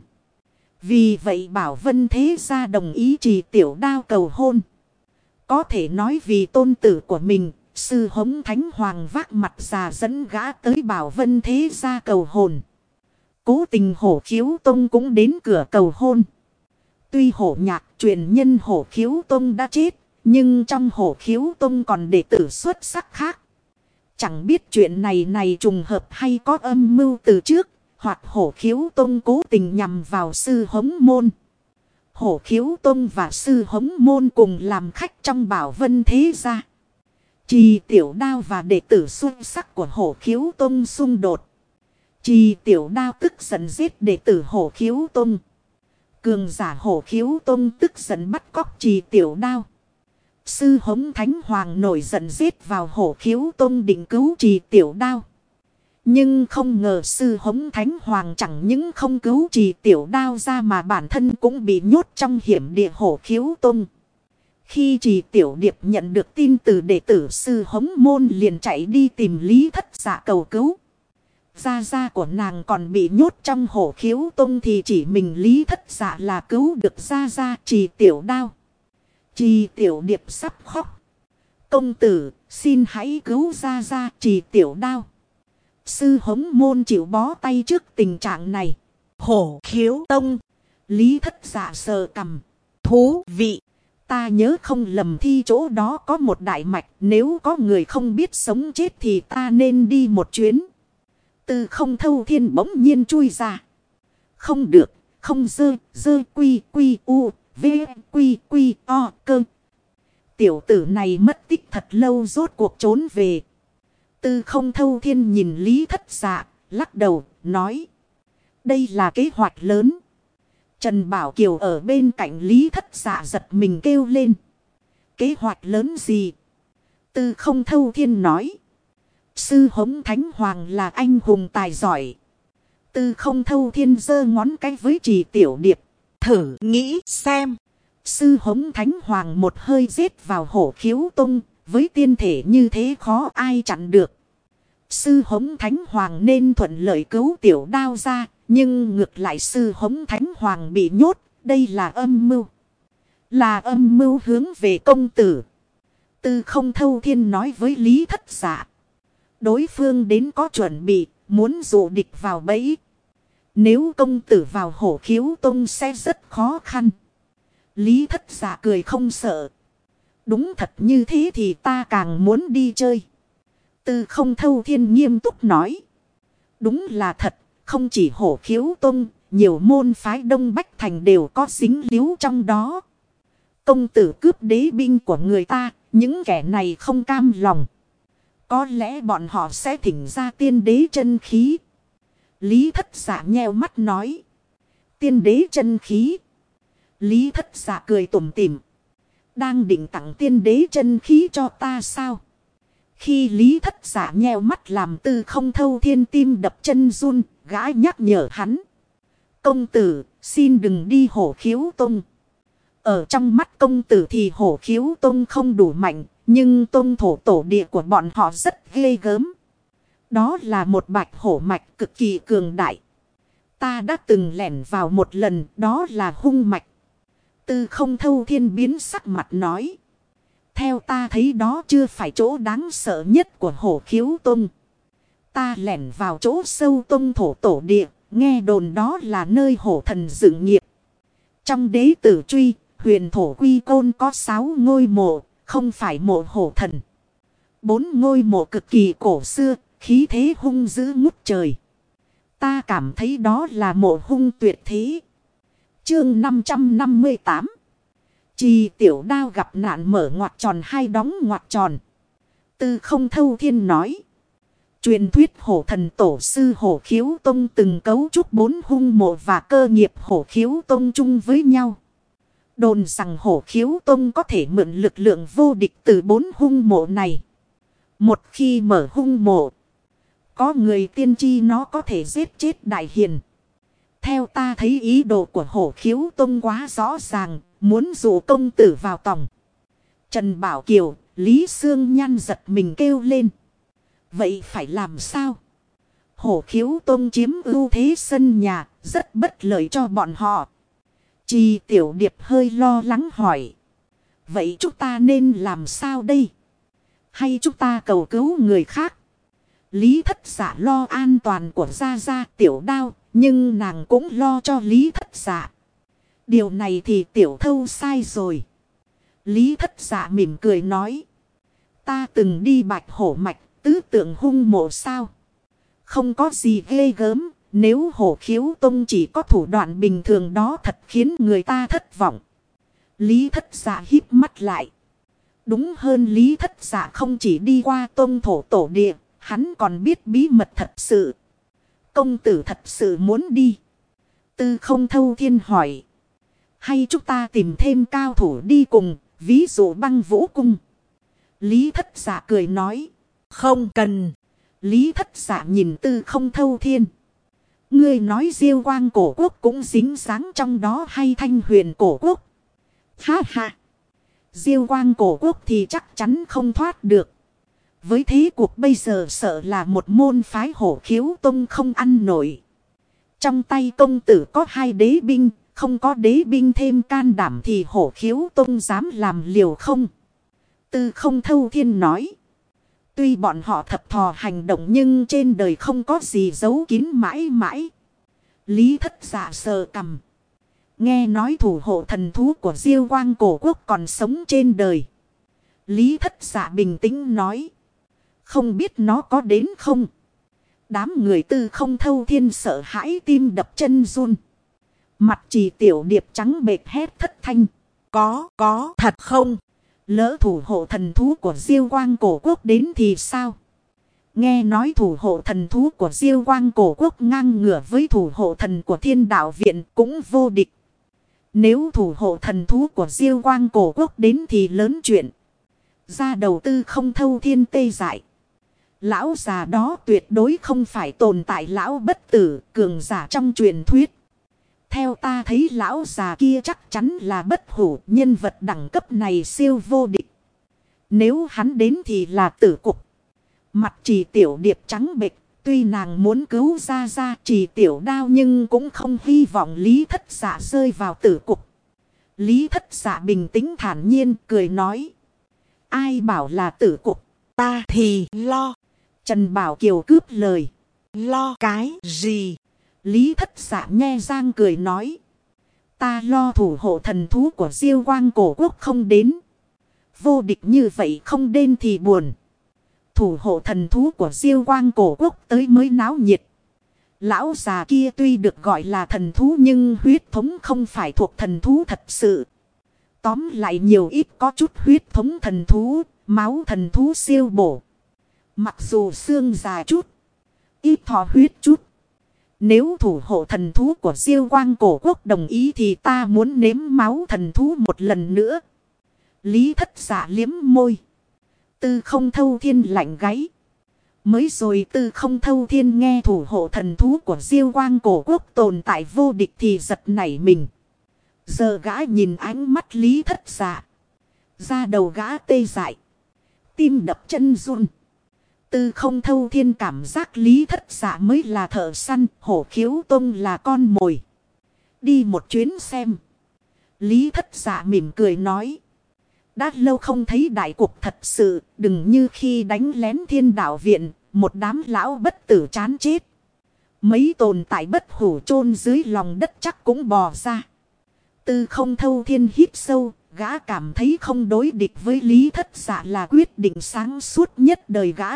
Vì vậy Bảo Vân thế gia đồng ý Trì Tiểu Đao cầu hôn. Có thể nói vì tôn tử của mình, Sư Hống Thánh Hoàng vác mặt già dẫn gã tới Bảo Vân thế gia cầu hôn. Cố tình Hổ Khiếu Tông cũng đến cửa cầu hôn. Tuy Hổ Nhạc truyền nhân Hổ Khiếu Tông đã chết, nhưng trong Hổ Khiếu Tông còn đệ tử xuất sắc khác. Chẳng biết chuyện này trùng hợp hay có âm mưu từ trước, hoặc Hổ Khiếu Tông cố tình nhằm vào Sư Hống Môn. Hổ Khiếu Tông và Sư Hống Môn cùng làm khách trong Bảo Vân thế gia. Trì Tiểu Đao và đệ tử xuất sắc của Hổ Khiếu Tông xung đột. Trì Tiểu Đao tức giận giết đệ tử Hổ Khiếu Tông. Cường giả Hổ Khiếu Tông tức giận bắt cóc Trì Tiểu Đao. Sư Hống Thánh Hoàng nổi giận giết vào Hổ Khiếu Tông định cứu Trì Tiểu Đao. Nhưng không ngờ Sư Hống Thánh Hoàng chẳng những không cứu Trì Tiểu Đao ra mà bản thân cũng bị nhốt trong hiểm địa Hổ Khiếu Tông. Khi Trì Tiểu Điệp nhận được tin từ đệ tử Sư Hống Môn liền chạy đi tìm Lý Thất Dạ cầu cứu. Gia của nàng còn bị nhốt trong Hổ Khiếu Tông thì chỉ mình Lý Thất Dạ là cứu được gia Trì Tiểu Đao. Trì Tiểu Điệp sắp khóc. Công tử, xin hãy cứu gia Trì Tiểu Đao. Sư Hống Môn chịu bó tay trước tình trạng này. Hổ Khiếu Tông. Lý Thất Dạ sờ cằm. Thú vị. Ta nhớ không lầm thì chỗ đó có một đại mạch. Nếu có người không biết sống chết thì ta nên đi một chuyến. Từ không thâu thiên bỗng nhiên chui ra. Không được, không dơ quy u, v quy o cơ. Tiểu tử này mất tích thật lâu rốt cuộc trốn về. Từ không thâu thiên nhìn Lý Thất Dạ, lắc đầu, nói. Đây là kế hoạch lớn. Trần Bảo Kiều ở bên cạnh Lý Thất Dạ giật mình kêu lên. kế hoạch lớn gì? Tư Không Thâu Thiên nói. Sư Hống Thánh Hoàng là anh hùng tài giỏi. Tư Không Thâu Thiên giơ ngón cái với Trì Tiểu Điệp. Thử nghĩ xem. Sư Hống Thánh Hoàng một hơi giết vào Hổ Khiếu Tông. Với tiên thể như thế khó ai chặn được. Sư Hống Thánh Hoàng nên thuận lợi cứu Tiểu Đao ra. Nhưng ngược lại Sư Hống Thánh Hoàng bị nhốt. Đây là âm mưu. Là âm mưu hướng về công tử. Tư Không Thâu Thiên nói với Lý Thất Dạ. Đối phương đến có chuẩn bị. Muốn dụ địch vào bẫy. Nếu công tử vào Hổ Khiếu Tông sẽ rất khó khăn. Lý Thất Dạ cười không sợ. Đúng thật như thế thì ta càng muốn đi chơi. Tư Không Thâu Thiên nghiêm túc nói. Đúng là thật. Không chỉ Hổ Khiếu Tông. Nhiều môn phái Đông Bách Thành đều có dính líu trong đó. Công tử cướp đế binh của người ta. Những kẻ này không cam lòng. Có lẽ bọn họ sẽ thỉnh ra tiên đế chân khí. Lý Thất Dạ nheo mắt nói. Tiên đế chân khí. Lý Thất Dạ cười tủm tỉm. Đang định tặng tiên đế chân khí cho ta sao? Khi Lý Thất Dạ nheo mắt làm Tư Không Thâu Thiên tim đập chân run. Gã nhắc nhở hắn. Công tử xin đừng đi Hổ Khiếu Tông. Ở trong mắt công tử thì Hổ Khiếu Tông không đủ mạnh. Nhưng tông thổ tổ địa của bọn họ rất ghê gớm. Đó là một bạch hổ mạch cực kỳ cường đại. Ta đã từng lẻn vào một lần, đó là hung mạch. Tư Không Thâu Thiên biến sắc mặt nói. Theo ta thấy đó chưa phải chỗ đáng sợ nhất của Hổ Khiếu Tông. Ta lẻn vào chỗ sâu tông thổ tổ địa, nghe đồn đó là nơi hổ thần dựng nghiệp. Trong đế tử truy, huyền thổ quy côn có 6 ngôi mộ. Không phải mộ hổ thần. 4 ngôi mộ cực kỳ cổ xưa. Khí thế hung dữ ngút trời. Ta cảm thấy đó là mộ hung tuyệt thế. Chương 558. Trì Tiểu Đao gặp nạn mở ngoặc tròn hai đóng ngoặc tròn. Tư Không Thâu Thiên nói. Truyền thuyết hổ thần tổ sư Hổ Khiếu Tông từng cấu trúc 4 hung mộ và cơ nghiệp Hổ Khiếu Tông chung với nhau. Đồn rằng Hổ Khiếu Tông có thể mượn lực lượng vô địch từ 4 hung mộ này. Một khi mở hung mộ, có người tiên tri nó có thể giết chết đại hiền. Theo ta thấy ý đồ của Hổ Khiếu Tông quá rõ ràng, muốn dụ công tử vào tòng. Trần Bảo Kiều, Lý Sương Nhan giật mình kêu lên. Vậy phải làm sao? Hổ Khiếu Tông chiếm ưu thế sân nhà, rất bất lợi cho bọn họ. Trì Tiểu Điệp hơi lo lắng hỏi. Vậy chúng ta nên làm sao đây? Hay chúng ta cầu cứu người khác? Lý Thất Dạ lo an toàn của Gia Gia Tiểu Đao, nhưng nàng cũng lo cho Lý Thất Dạ. Điều này thì Tiểu Thâu sai rồi. Lý Thất Dạ mỉm cười nói. Ta từng đi Bạch Hổ Mạch, tứ tượng hung mộ sao? Không có gì ghê gớm. Nếu Hổ Khiếu Tông chỉ có thủ đoạn bình thường đó thật khiến người ta thất vọng. Lý Thất Dạ híp mắt lại. Đúng hơn Lý Thất Dạ không chỉ đi qua tông thổ tổ địa, hắn còn biết bí mật thật sự. Công tử thật sự muốn đi. Tư Không Thâu Thiên hỏi. Hay chúng ta tìm thêm cao thủ đi cùng, ví dụ Băng Vũ Cung. Lý Thất Dạ cười nói. Không cần. Lý Thất Dạ nhìn Tư Không Thâu Thiên. Ngươi nói Diêu Quang cổ quốc cũng dính dáng trong đó hay Thanh Huyền cổ quốc? Ha ha! Diêu Quang cổ quốc thì chắc chắn không thoát được. Với thế cuộc bây giờ sợ là một môn phái Hổ Khiếu Tông không ăn nổi. Trong tay công tử có 2 đế binh, không có đế binh thêm can đảm thì Hổ Khiếu Tông dám làm liều không? Tư Không Thâu Thiên nói. Tuy bọn họ thập thò hành động nhưng trên đời không có gì giấu kín mãi mãi. Lý Thất Dạ sờ cằm. Nghe nói thủ hộ thần thú của Diêu Quang cổ quốc còn sống trên đời. Lý Thất Dạ bình tĩnh nói. Không biết nó có đến không? Đám người Tư Không Thâu Thiên sợ hãi tim đập chân run. Mặt Trì Tiểu Điệp trắng bệch hét thất thanh. Có, thật không? Lỡ thủ hộ thần thú của Diêu Quang cổ quốc đến thì sao? Nghe nói thủ hộ thần thú của Diêu Quang cổ quốc ngang ngửa với thủ hộ thần của Thiên Đạo Viện cũng vô địch. Nếu thủ hộ thần thú của Diêu Quang cổ quốc đến thì lớn chuyện. Ra đầu tư không thâu thiên tê dại. Lão già đó tuyệt đối không phải tồn tại lão bất tử cường giả trong truyền thuyết. Theo ta thấy lão già kia chắc chắn là bất hủ, nhân vật đẳng cấp này siêu vô địch. Nếu hắn đến thì là tử cục. Mặt Trì Tiểu Điệp trắng bệch, tuy nàng muốn cứu ra Trì Tiểu Đao nhưng cũng không hy vọng Lý Thất Dạ rơi vào tử cục. Lý Thất Dạ bình tĩnh thản nhiên cười nói. Ai bảo là tử cục, ta thì lo. Trần Bảo Kiều cướp lời. Lo cái gì? Lý Thất Dạ nhe răng cười nói. Ta lo thủ hộ thần thú của Diêu Quang cổ quốc không đến. Vô địch như vậy không đến thì buồn. Thủ hộ thần thú của Diêu Quang cổ quốc tới mới náo nhiệt. Lão già kia tuy được gọi là thần thú nhưng huyết thống không phải thuộc thần thú thật sự. Tóm lại nhiều ít có chút huyết thống thần thú, máu thần thú siêu bổ. Mặc dù xương già chút, ít thọ huyết chút. Nếu thủ hộ thần thú của Diêu Quang cổ quốc đồng ý thì ta muốn nếm máu thần thú một lần nữa. Lý Thất Dạ liếm môi. Tư Không Thâu Thiên lạnh gáy. Mới rồi Tư Không Thâu Thiên nghe thủ hộ thần thú của Diêu Quang cổ quốc tồn tại vô địch thì giật nảy mình. Giờ gã nhìn ánh mắt Lý Thất Dạ. Da đầu gã tê dại. Tim đập chân run. Tư Không Thâu Thiên cảm giác Lý Thất Dạ mới là thợ săn, Hổ Khiếu Tông là con mồi. Đi một chuyến xem. Lý Thất Dạ mỉm cười nói. Đã lâu không thấy đại cục thật sự, đừng như khi đánh lén Thiên Đạo Viện, một đám lão bất tử chán chết. Mấy tồn tại bất hủ chôn dưới lòng đất chắc cũng bò ra. Tư Không Thâu Thiên hít sâu, gã cảm thấy không đối địch với Lý Thất Dạ là quyết định sáng suốt nhất đời gã.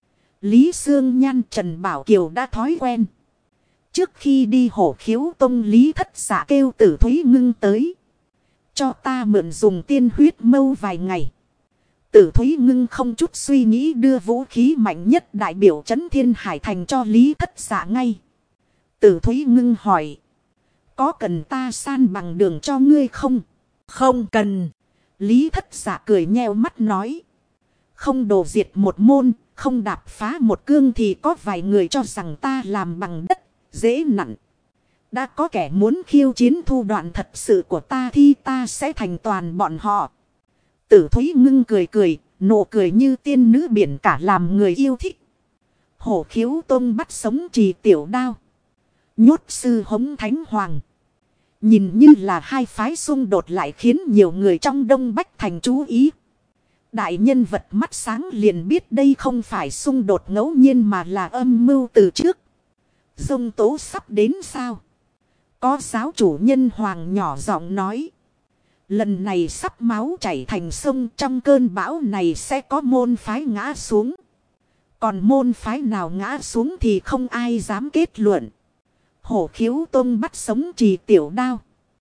Lý Sương Nhan Trần Bảo Kiều đã thói quen. Trước khi đi Hổ Khiếu Tông Lý Thất Dạ kêu Tử Thúy Ngưng tới. Cho ta mượn dùng tiên huyết mâu vài ngày. Tử Thúy Ngưng không chút suy nghĩ đưa vũ khí mạnh nhất đại biểu trấn Thiên Hải Thành cho Lý Thất Dạ ngay. Tử Thúy Ngưng hỏi. Có cần ta san bằng đường cho ngươi không? Không cần. Lý Thất Dạ cười nheo mắt nói. Không đổ diệt một môn, không đạp phá một cương thì có vài người cho rằng ta làm bằng đất, dễ nặn. Đã có kẻ muốn khiêu chiến thu đoạn thật sự của ta thì ta sẽ thành toàn bọn họ. Tử Thúy Ngưng cười cười, nụ cười như tiên nữ biển cả làm người yêu thích. Hổ Khiếu Tông bắt sống Trì Tiểu Đao. Nhốt Sư Hống Thánh Hoàng. Nhìn như là hai phái xung đột lại khiến nhiều người trong Đông Bách Thành chú ý. Đại nhân vật mắt sáng liền biết đây không phải xung đột ngẫu nhiên mà là âm mưu từ trước. Dông tố sắp đến sao? Có giáo chủ Nhân Hoàng nhỏ giọng nói. Lần này sắp máu chảy thành sông, trong cơn bão này sẽ có môn phái ngã xuống. Còn môn phái nào ngã xuống thì không ai dám kết luận. Hổ Khiếu Tông bắt sống Trì Tiểu Đao.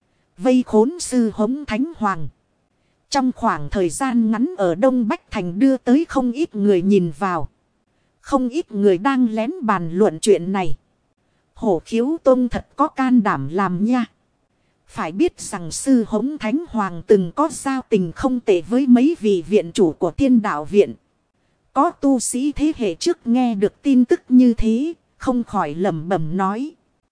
Vây khốn Sư Hống Thánh Hoàng. Trong khoảng thời gian ngắn ở Đông Bách Thành đưa tới không ít người nhìn vào. Không ít người đang lén bàn luận chuyện này. Hổ Khiếu Tông thật có can đảm làm nha. Phải biết rằng Sư Hống Thánh Hoàng từng có giao tình không tệ với mấy vị viện chủ của Thiên Đạo Viện. Có tu sĩ thế hệ trước nghe được tin tức như thế, không khỏi lẩm bẩm nói.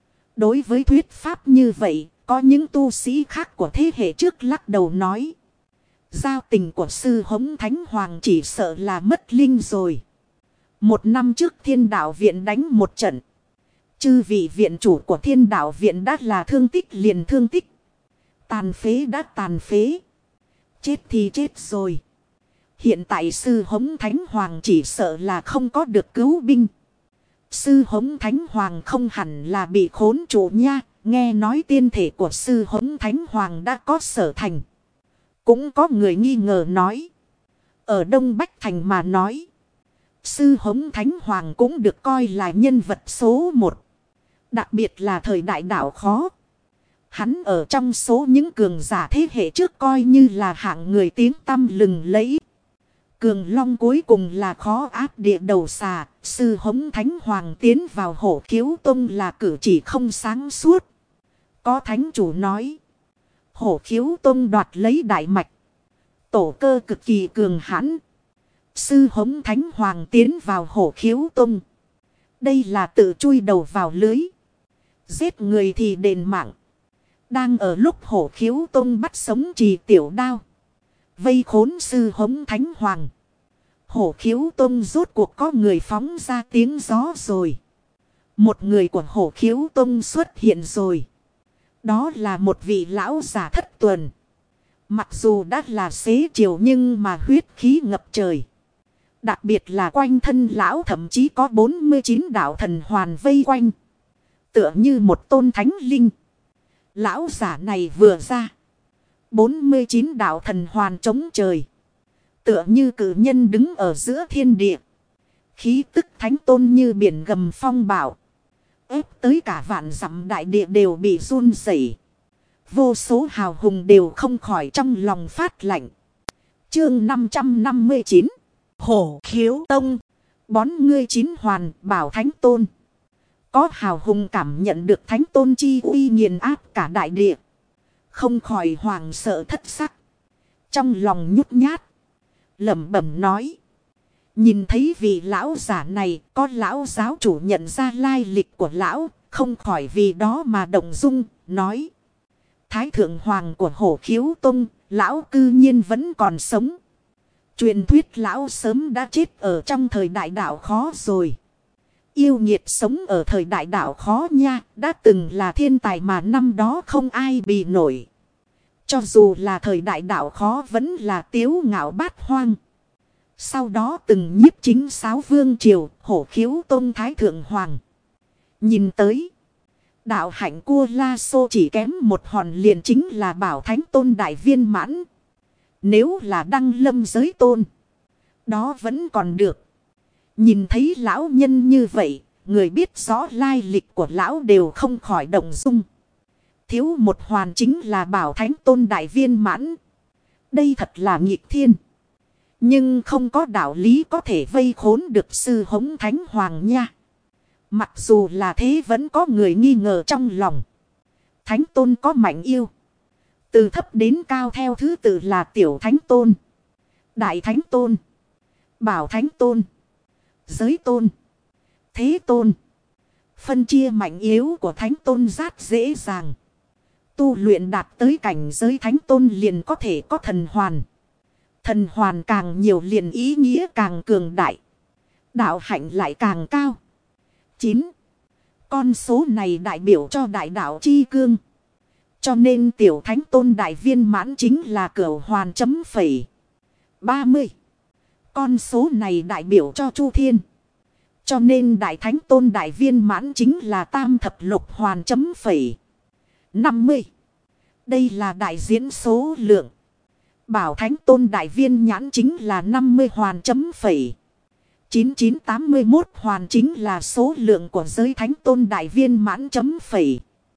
Đối với thuyết pháp như vậy, có những tu sĩ khác của thế hệ trước lắc đầu nói. Giao tình của Sư Hống Thánh Hoàng chỉ sợ là mất linh rồi. Một năm trước Thiên Đạo Viện đánh một trận. Chư vị viện chủ của Thiên Đạo Viện đã là thương tích liền thương tích. Tàn phế đã tàn phế. Chết thì chết rồi. Hiện tại Sư Hống Thánh Hoàng chỉ sợ là không có được cứu binh. Sư Hống Thánh Hoàng không hẳn là bị khốn trụ nha. Nghe nói tiên thể của Sư Hống Thánh Hoàng đã có sở thành. Cũng có người nghi ngờ nói. Ở Đông Bách Thành mà nói. Sư Hống Thánh Hoàng cũng được coi là nhân vật số 1. Đặc biệt là thời đại đảo khó. Hắn ở trong số những cường giả thế hệ trước coi như là hạng người tiếng tăm lừng lẫy. Cường Long cuối cùng là khó áp địa đầu xà. Sư Hống Thánh Hoàng tiến vào Hổ Khiếu Tông là cử chỉ không sáng suốt. Có thánh chủ nói. Hổ khiếu tông đoạt lấy đại mạch. Tổ cơ cực kỳ cường hãn. Sư hống thánh hoàng tiến vào hổ khiếu tông. Đây là tự chui đầu vào lưới. Giết người thì đền mạng. Đang ở lúc hổ khiếu tông bắt sống Trì Tiểu Đao. Vây khốn sư hống thánh hoàng. Hổ khiếu tông rốt cuộc có người phóng ra tiếng gió rồi. Một người của hổ khiếu tông xuất hiện rồi. Đó là một vị lão giả thất tuần. Mặc dù đã là xế chiều nhưng mà huyết khí ngập trời. Đặc biệt là quanh thân lão thậm chí có 49 đạo thần hoàn vây quanh. Tựa như một tôn thánh linh. Lão giả này vừa ra. 49 đạo thần hoàn chống trời. Tựa như cử nhân đứng ở giữa thiên địa. Khí tức thánh tôn như biển gầm phong bạo. Ép tới cả vạn dặm đại địa đều bị run rẩy. Vô số hào hùng đều không khỏi trong lòng phát lạnh. Chương 559. Hổ khiếu tông. Bón ngươi chín hoàn bảo thánh tôn. Có hào hùng cảm nhận được thánh tôn chi uy nghiền áp cả đại địa. Không khỏi hoàng sợ thất sắc. Trong lòng nhút nhát. Lẩm bẩm nói. Nhìn thấy vị lão giả này, có lão giáo chủ nhận ra lai lịch của lão, không khỏi vì đó mà động dung, nói. Thái thượng hoàng của hổ khiếu tông, lão cư nhiên vẫn còn sống. Truyền thuyết lão sớm đã chết ở trong thời đại đạo khó rồi. Yêu nghiệt sống ở thời đại đạo khó nha, đã từng là thiên tài mà năm đó không ai bì nổi. Cho dù là thời đại đạo khó vẫn là tiếu ngạo bát hoang. Sau đó từng nhiếp chính sáo vương triều, hổ khiếu tông thái thượng hoàng. Nhìn tới, đạo hạnh cua la xô chỉ kém một hòn liền chính là bảo thánh tôn đại viên mãn. Nếu là đăng lâm giới tôn, đó vẫn còn được. Nhìn thấy lão nhân như vậy, người biết rõ lai lịch của lão đều không khỏi động dung. Thiếu một hoàn chính là bảo thánh tôn đại viên mãn. Đây thật là nghịch thiên. Nhưng không có đạo lý có thể vây khốn được sư hống thánh hoàng nha. Mặc dù là thế vẫn có người nghi ngờ trong lòng. Thánh tôn có mạnh yêu. Từ thấp đến cao theo thứ tự là tiểu thánh tôn, đại thánh tôn, bảo thánh tôn, giới tôn, thế tôn. Phân chia mạnh yếu của thánh tôn rất dễ dàng. Tu luyện đạt tới cảnh giới thánh tôn liền có thể có thần hoàn. Thần hoàn càng nhiều liền ý nghĩa càng cường đại. Đạo hạnh lại càng cao. 9. Con số này đại biểu cho đại đạo chi cương. Cho nên tiểu thánh tôn đại viên mãn chính là cửu hoàn chấm phẩy. 30. Con số này đại biểu cho chu thiên. Cho nên đại thánh tôn đại viên mãn chính là tam thập lục hoàn chấm phẩy. 50. Đây là đại diễn số lượng. Bảo thánh tôn đại viên nhãn chính là 50 hoàn chấm phẩy. 9981 hoàn chính là số lượng của giới thánh tôn đại viên mãn chấm phẩy.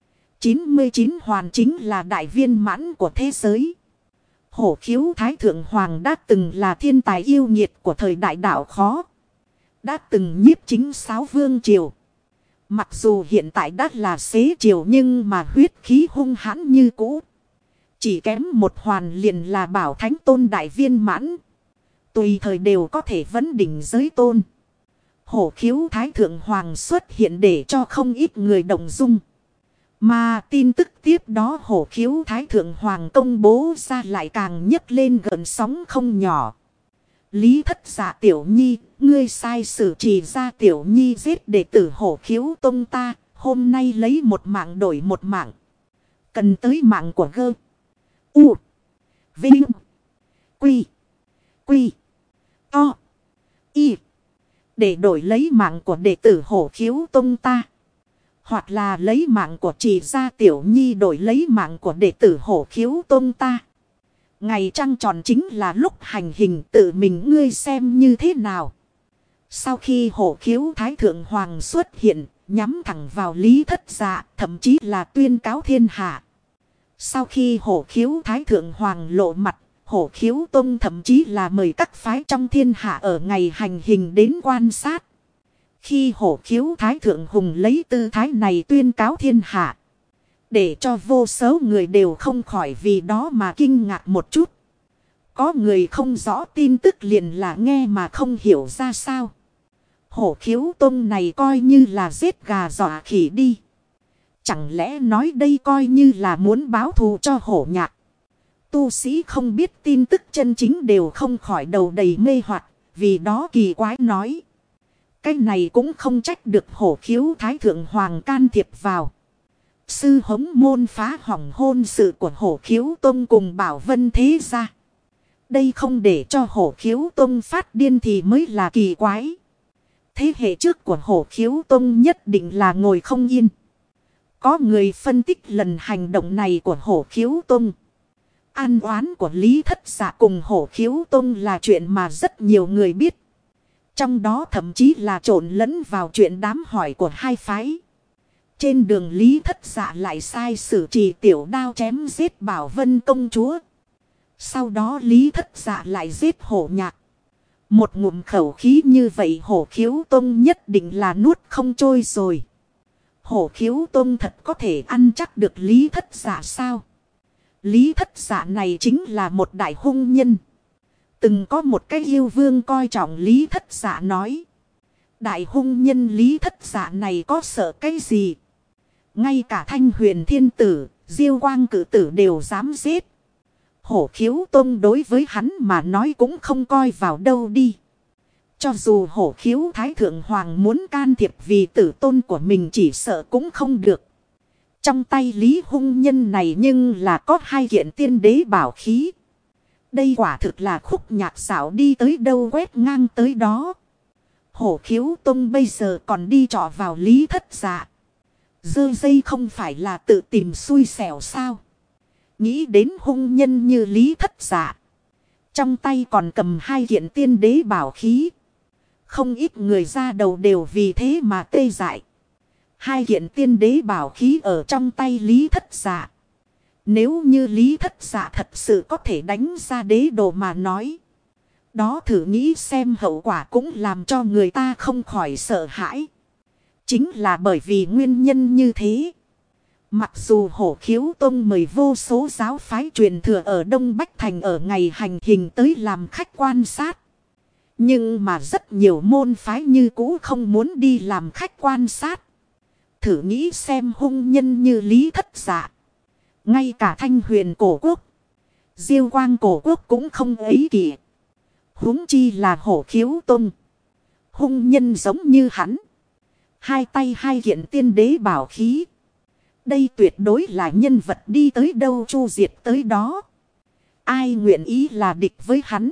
99 hoàn chính là đại viên mãn của thế giới. Hổ khiếu thái thượng hoàng đã từng là thiên tài yêu nghiệt của thời đại đạo khó. Đã từng nhiếp chính sáo vương triều. Mặc dù hiện tại đã là xế triều nhưng mà huyết khí hung hãn như cũ. Chỉ kém một hoàn liền là bảo thánh tôn đại viên mãn. Tùy thời đều có thể vấn đỉnh giới tôn. Hổ khiếu thái thượng hoàng xuất hiện để cho không ít người động dung. Mà tin tức tiếp đó hổ khiếu thái thượng hoàng công bố ra lại càng nhấc lên gợn sóng không nhỏ. Lý thất giả tiểu nhi, ngươi sai xử trì ra tiểu nhi giết đệ tử hổ khiếu tông ta, hôm nay lấy một mạng đổi một mạng. Cần tới mạng của gơ. U. Vinh. Quy. Quy. To. Y. Để đổi lấy mạng của đệ tử hổ khiếu tông ta. Hoặc là lấy mạng của trì gia tiểu nhi đổi lấy mạng của đệ tử hổ khiếu tông ta. Ngày trăng tròn chính là lúc hành hình tự mình ngươi xem như thế nào. Sau khi hổ khiếu thái thượng hoàng xuất hiện, nhắm thẳng vào Lý thất dạ, thậm chí là tuyên cáo thiên hạ. Sau khi hổ khiếu thái thượng hoàng lộ mặt, hổ khiếu tông thậm chí là mời các phái trong thiên hạ ở ngày hành hình đến quan sát. Khi hổ khiếu thái thượng hùng lấy tư thái này tuyên cáo thiên hạ, Để cho vô số người đều không khỏi vì đó mà kinh ngạc một chút. Có người không rõ tin tức liền là nghe mà không hiểu ra sao. Hổ khiếu tông này coi như là giết gà dọa khỉ đi. Chẳng lẽ nói đây coi như là muốn báo thù cho hổ nhạc. Tu sĩ không biết tin tức chân chính đều không khỏi đầu đầy mê hoặc. Vì đó kỳ quái nói. Cái này cũng không trách được hổ khiếu thái thượng hoàng can thiệp vào. Sư hống môn phá hỏng hôn sự của hổ khiếu tông cùng Bảo Vân thế gia. Đây không để cho hổ khiếu tông phát điên thì mới là kỳ quái. Thế hệ trước của hổ khiếu tông nhất định là ngồi không yên. Có người phân tích lần hành động này của hổ khiếu tông. An oán của Lý Thất Dạ cùng hổ khiếu tông là chuyện mà rất nhiều người biết. Trong đó thậm chí là trộn lẫn vào chuyện đám hỏi của hai phái. Trên đường Lý Thất Dạ lại sai sử trì tiểu đao chém giết Bảo Vân công chúa. Sau đó Lý Thất Dạ lại giết hổ nhạc. Một ngụm khẩu khí như vậy hổ khiếu tông nhất định là nuốt không trôi rồi. Hổ khiếu tông thật có thể ăn chắc được Lý Thất Dạ sao? Lý Thất Dạ này chính là một đại hung nhân. Từng có một cái yêu vương coi trọng Lý Thất Dạ nói. Đại hung nhân Lý Thất Dạ này có sợ cái gì? Ngay cả Thanh Huyền Thiên Tử, Diêu Quang Cử Tử đều dám giết. Hổ khiếu tông đối với hắn mà nói cũng không coi vào đâu đi. Cho dù hổ khiếu thái thượng hoàng muốn can thiệp vì tử tôn của mình chỉ sợ cũng không được. Trong tay Lý hung nhân này nhưng là có hai kiện tiên đế bảo khí. Đây quả thực là khúc nhạc xảo đi tới đâu quét ngang tới đó. Hổ khiếu tông bây giờ còn đi trọ vào Lý Thất Dạ. Dơ dây không phải là tự tìm xui xẻo sao? Nghĩ đến hung nhân như Lý Thất Dạ. Trong tay còn cầm hai kiện tiên đế bảo khí. Không ít người ra đầu đều vì thế mà tê dại. Hai kiện tiên đế bảo khí ở trong tay Lý Thất Dạ. Nếu như Lý Thất Dạ thật sự có thể đánh ra đế đồ mà nói. Đó thử nghĩ xem hậu quả cũng làm cho người ta không khỏi sợ hãi. Chính là bởi vì nguyên nhân như thế. Mặc dù hổ khiếu tông mời vô số giáo phái truyền thừa ở Đông Bách Thành ở ngày hành hình tới làm khách quan sát. Nhưng mà rất nhiều môn phái như cũ không muốn đi làm khách quan sát. Thử nghĩ xem hung nhân như Lý Thất Dạ. Ngay cả Thanh Huyền cổ quốc, Diêu Quang cổ quốc cũng không ấy kỷ. Huống chi là hổ khiếu tông. Hung nhân giống như hắn. Hai tay hai kiện tiên đế bảo khí. Đây tuyệt đối là nhân vật đi tới đâu chu diệt tới đó. Ai nguyện ý là địch với hắn.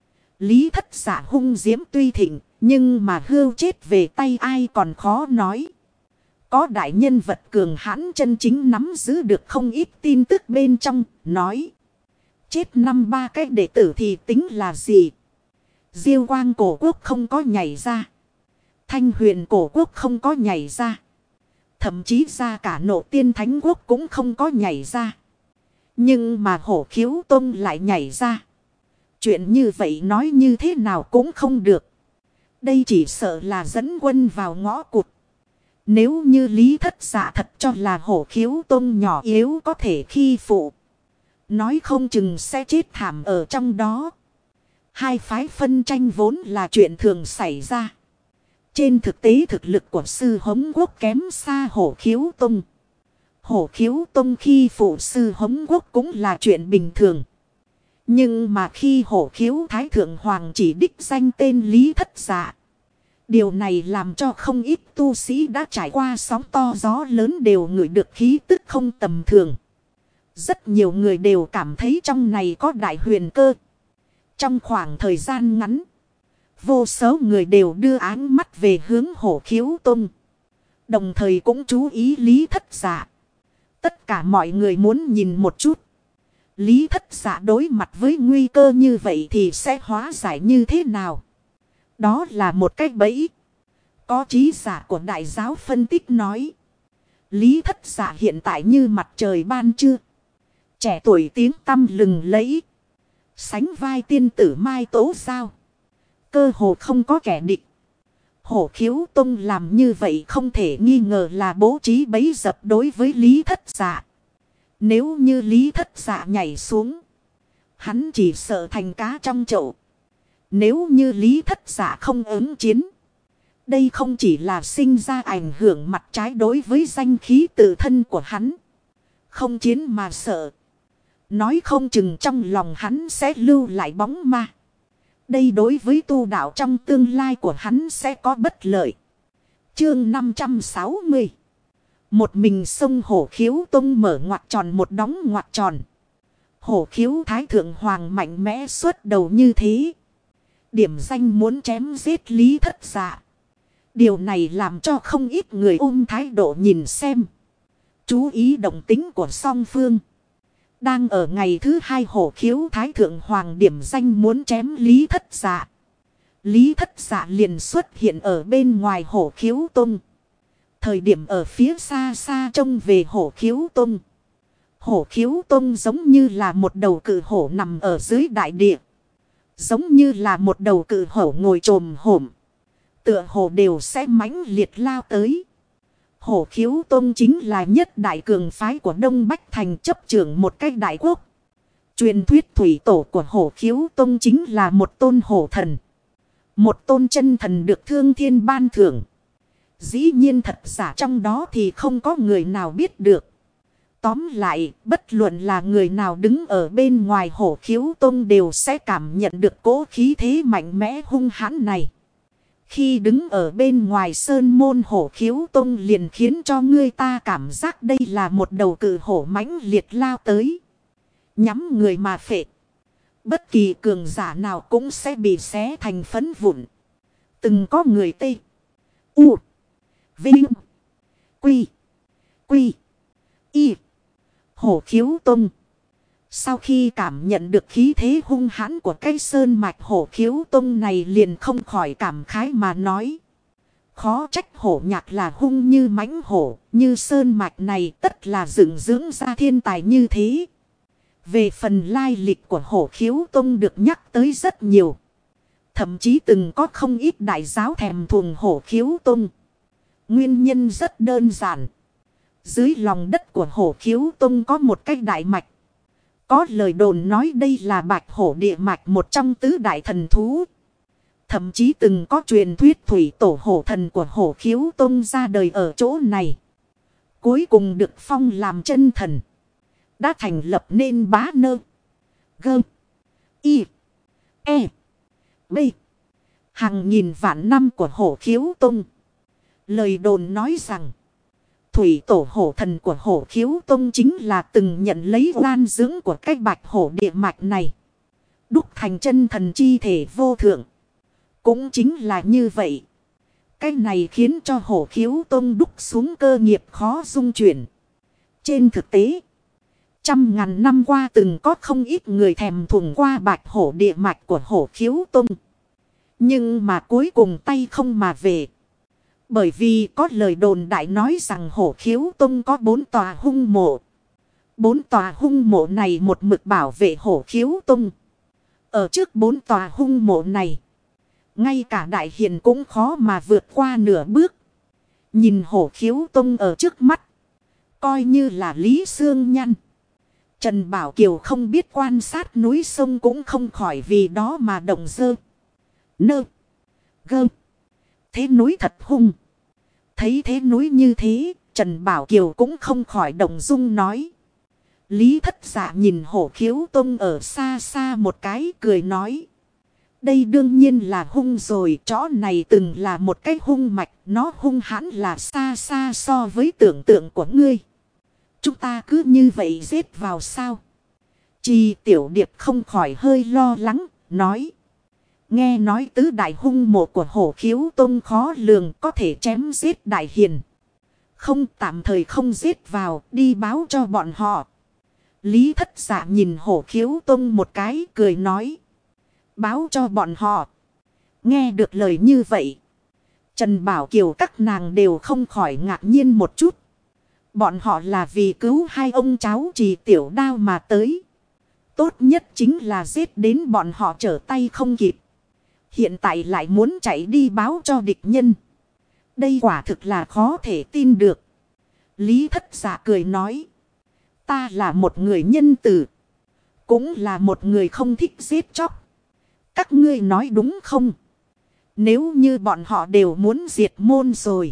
Lý Thất Dạ hung diễm tuy thịnh. Nhưng mà hưu chết về tay ai còn khó nói. Có đại nhân vật cường hãn chân chính nắm giữ được không ít tin tức bên trong. Nói. Chết 5-3 cái đệ tử thì tính là gì? Diêu Quang cổ quốc không có nhảy ra. Thanh Huyền cổ quốc không có nhảy ra. Thậm chí ra cả Nộ Tiên Thánh quốc cũng không có nhảy ra. Nhưng mà hổ khiếu tông lại nhảy ra. Chuyện như vậy nói như thế nào cũng không được. Đây chỉ sợ là dẫn quân vào ngõ cụt. Nếu như Lý Thất Dạ thật cho là hổ khiếu tông nhỏ yếu có thể khi phụ. Nói không chừng sẽ chết thảm ở trong đó. Hai phái phân tranh vốn là chuyện thường xảy ra. Trên thực tế thực lực của sư hống quốc kém xa hổ khiếu tông. Hổ khiếu tông khi phụ sư hống quốc cũng là chuyện bình thường. Nhưng mà khi hổ khiếu thái thượng hoàng chỉ đích danh tên Lý Thất Dạ. Điều này làm cho không ít tu sĩ đã trải qua sóng to gió lớn đều ngửi được khí tức không tầm thường. Rất nhiều người đều cảm thấy trong này có đại huyền cơ. Trong khoảng thời gian ngắn, vô số người đều đưa ánh mắt về hướng hổ khiếu tông. Đồng thời cũng chú ý Lý Thất Dạ. Tất cả mọi người muốn nhìn một chút. Lý Thất Dạ đối mặt với nguy cơ như vậy thì sẽ hóa giải như thế nào? Đó là một cách bẫy. Có trí giả của đại giáo phân tích nói. Lý Thất Dạ hiện tại như mặt trời ban trưa. Trẻ tuổi tiếng tăm lừng lẫy. Sánh vai tiên tử Mai Tố Giao. Cơ hồ không có kẻ địch. Hổ khiếu tông làm như vậy không thể nghi ngờ là bố trí bẫy dập đối với Lý Thất Dạ. Nếu như Lý Thất Dạ nhảy xuống, hắn chỉ sợ thành cá trong chậu. Nếu như Lý Thất Dạ không ứng chiến, đây không chỉ là sinh ra ảnh hưởng mặt trái đối với danh khí tự thân của hắn. Không chiến mà sợ, nói không chừng trong lòng hắn sẽ lưu lại bóng ma. Đây đối với tu đạo trong tương lai của hắn sẽ có bất lợi. Chương 560. Một mình sông Hổ Khiếu Tông mở ngoặc tròn một đóng ngoặc tròn. Hổ Khiếu Thái Thượng Hoàng mạnh mẽ xuất đầu như thế. Điểm danh muốn chém giết Lý Thất Dạ. Điều này làm cho không ít người ôm thái độ nhìn xem. Chú ý động tính của song phương. Đang ở ngày thứ hai Hổ Khiếu Thái Thượng Hoàng điểm danh muốn chém Lý Thất Dạ. Lý Thất Dạ liền xuất hiện ở bên ngoài Hổ Khiếu Tông. Thời điểm ở phía xa xa trông về Hổ Khiếu Tông. Hổ Khiếu Tông giống như là một đầu cự hổ nằm ở dưới đại địa. Giống như là một đầu cự hổ ngồi chồm hổm. Tựa hồ đều sẽ mãnh liệt lao tới. Hổ Khiếu Tông chính là nhất đại cường phái của Đông Bách Thành, chấp trưởng một cách đại quốc. Truyền thuyết thủy tổ của Hổ Khiếu Tông chính là một tôn hổ thần. Một tôn chân thần được thương thiên ban thưởng. Dĩ nhiên thật giả trong đó thì không có người nào biết được. Tóm lại, bất luận là người nào đứng ở bên ngoài Hổ Khiếu Tông đều sẽ cảm nhận được cỗ khí thế mạnh mẽ hung hãn này. Khi đứng ở bên ngoài sơn môn Hổ Khiếu Tông liền khiến cho người ta cảm giác đây là một đầu cự hổ mãnh liệt lao tới. Nhắm người mà phệ. Bất kỳ cường giả nào cũng sẽ bị xé thành phấn vụn. Từng có người tê. U. Vinh. Quy. Quy. Y. Hổ Khiếu Tông. Sau khi cảm nhận được khí thế hung hãn của cái sơn mạch Hổ Khiếu Tông này liền không khỏi cảm khái mà nói. Khó trách hổ nhạc là hung như mãnh hổ, như sơn mạch này tất là dựng dưỡng ra thiên tài như thế. Về phần lai lịch của Hổ Khiếu Tông được nhắc tới rất nhiều. Thậm chí từng có không ít đại giáo thèm thuồng Hổ Khiếu Tông. Nguyên nhân rất đơn giản. Dưới lòng đất của Hổ Khiếu Tông có một cái đại mạch. Có lời đồn nói đây là Bạch Hổ địa mạch, một trong tứ đại thần thú. Thậm chí từng có truyền thuyết thủy tổ hổ thần của Hổ Khiếu Tông ra đời ở chỗ này. Cuối cùng được phong làm chân thần. Đã thành lập nên Bá Nơ. Gơ. Y. E. B. Hàng nghìn vạn năm của Hổ Khiếu Tông. Lời đồn nói rằng thủy tổ hổ thần của Hổ Khiếu Tông chính là từng nhận lấy oan dưỡng của cái Bạch Hổ địa mạch này. Đúc thành chân thần chi thể vô thượng. Cũng chính là như vậy. Cái này khiến cho Hổ Khiếu Tông đúc xuống cơ nghiệp khó dung chuyển. Trên thực tế, trăm ngàn năm qua từng có không ít người thèm thuồng qua Bạch Hổ địa mạch của Hổ Khiếu Tông. Nhưng mà cuối cùng tay không mà về. Bởi vì có lời đồn đại nói rằng Hổ Khiếu Tông có 4 tòa hung mộ. 4 tòa hung mộ này một mực bảo vệ Hổ Khiếu Tông. Ở trước 4 tòa hung mộ này, ngay cả đại hiền cũng khó mà vượt qua nửa bước. Nhìn Hổ Khiếu Tông ở trước mắt, coi như là Lý Xương Nhăn. Trần Bảo Kiều không biết quan sát núi sông cũng không khỏi vì đó mà động dơ. Nơ. Gơ. Thế núi thật hung. Thấy thế núi như thế, Trần Bảo Kiều cũng không khỏi động dung nói. Lý Thất Dạ nhìn Hổ Khiếu Tông ở xa xa một cái cười nói. Đây đương nhiên là hung rồi, chó này từng là một cái hung mạch, nó hung hãn là xa xa so với tưởng tượng của ngươi. Chúng ta cứ như vậy giết vào sao? Chi Tiểu Điệp không khỏi hơi lo lắng, nói. Nghe nói tứ đại hung mộ của Hổ Khiếu Tông khó lường, có thể chém giết đại hiền. Không, tạm thời không giết vào, đi báo cho bọn họ. Lý Thất Dạ nhìn Hổ Khiếu Tông một cái, cười nói. Báo cho bọn họ. Nghe được lời như vậy, Trần Bảo Kiều các nàng đều không khỏi ngạc nhiên một chút. Bọn họ là vì cứu hai ông cháu Trì Tiểu Đao mà tới. Tốt nhất chính là giết đến bọn họ trở tay không kịp. Hiện tại lại muốn chạy đi báo cho địch nhân. Đây quả thực là khó thể tin được. Lý Thất Dạ cười nói. Ta là một người nhân từ. Cũng là một người không thích giết chóc. Các ngươi nói đúng không? Nếu như bọn họ đều muốn diệt môn rồi.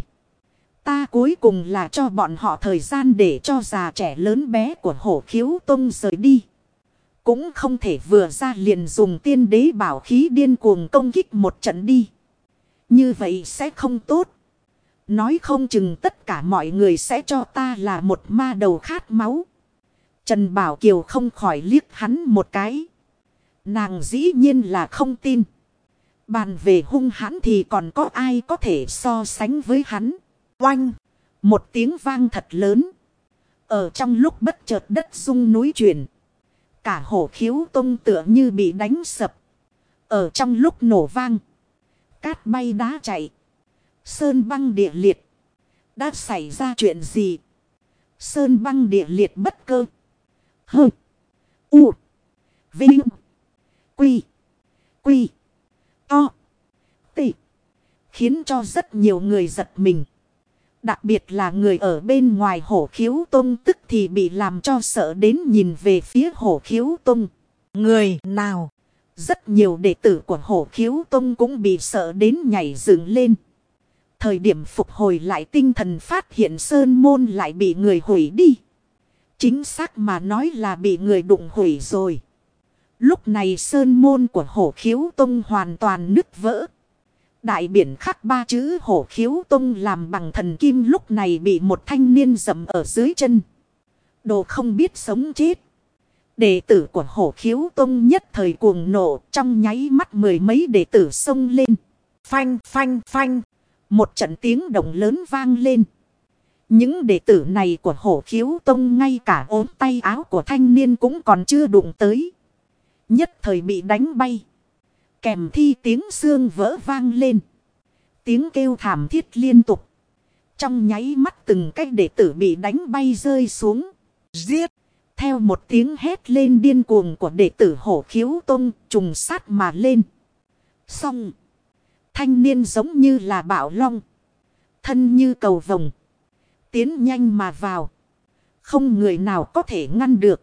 Ta cuối cùng là cho bọn họ thời gian để cho già trẻ lớn bé của Hổ Khiếu Tông rời đi. Cũng không thể vừa ra liền dùng tiên đế bảo khí điên cuồng công kích một trận đi. Như vậy sẽ không tốt. Nói không chừng tất cả mọi người sẽ cho ta là một ma đầu khát máu. Trần Bảo Kiều không khỏi liếc hắn một cái. Nàng dĩ nhiên là không tin. Bàn về hung hãn thì còn có ai có thể so sánh với hắn. Oanh! Một tiếng vang thật lớn. Ở trong lúc bất chợt đất rung núi chuyển. Cả Hổ Khiếu Tông tựa như bị đánh sập. Ở trong lúc nổ vang. Cát bay đá chạy. Sơn băng địa liệt. Đã xảy ra chuyện gì? Sơn băng địa liệt bất cơ. Hơ. U. Vinh. Quy. Quy. To. Tị. Khiến cho rất nhiều người giật mình. Đặc biệt là người ở bên ngoài Hổ Khiếu Tông tức thì bị làm cho sợ đến nhìn về phía Hổ Khiếu Tông. Người nào? Rất nhiều đệ tử của Hổ Khiếu Tông cũng bị sợ đến nhảy dựng lên. Thời điểm phục hồi lại tinh thần phát hiện sơn môn lại bị người hủy đi. Chính xác mà nói là bị người đụng hủy rồi. Lúc này sơn môn của Hổ Khiếu Tông hoàn toàn nứt vỡ. Đại biển khắc ba chữ Hổ Khiếu Tông làm bằng thần kim lúc này bị một thanh niên dẫm ở dưới chân. Đồ không biết sống chết. Đệ tử của Hổ Khiếu Tông nhất thời cuồng nộ, trong nháy mắt mười mấy đệ tử xông lên. Phanh phanh phanh. Một trận tiếng động lớn vang lên. Những đệ tử này của Hổ Khiếu Tông ngay cả ốm tay áo của thanh niên cũng còn chưa đụng tới. Nhất thời bị đánh bay. Kèm thi tiếng xương vỡ vang lên. Tiếng kêu thảm thiết liên tục. Trong nháy mắt từng cái đệ tử bị đánh bay rơi xuống. Giết! Theo một tiếng hét lên điên cuồng của đệ tử Hổ Khiếu Tông trùng sát mà lên. Xong. Thanh niên giống như là bạo long. Thân như cầu vồng. Tiến nhanh mà vào. Không người nào có thể ngăn được.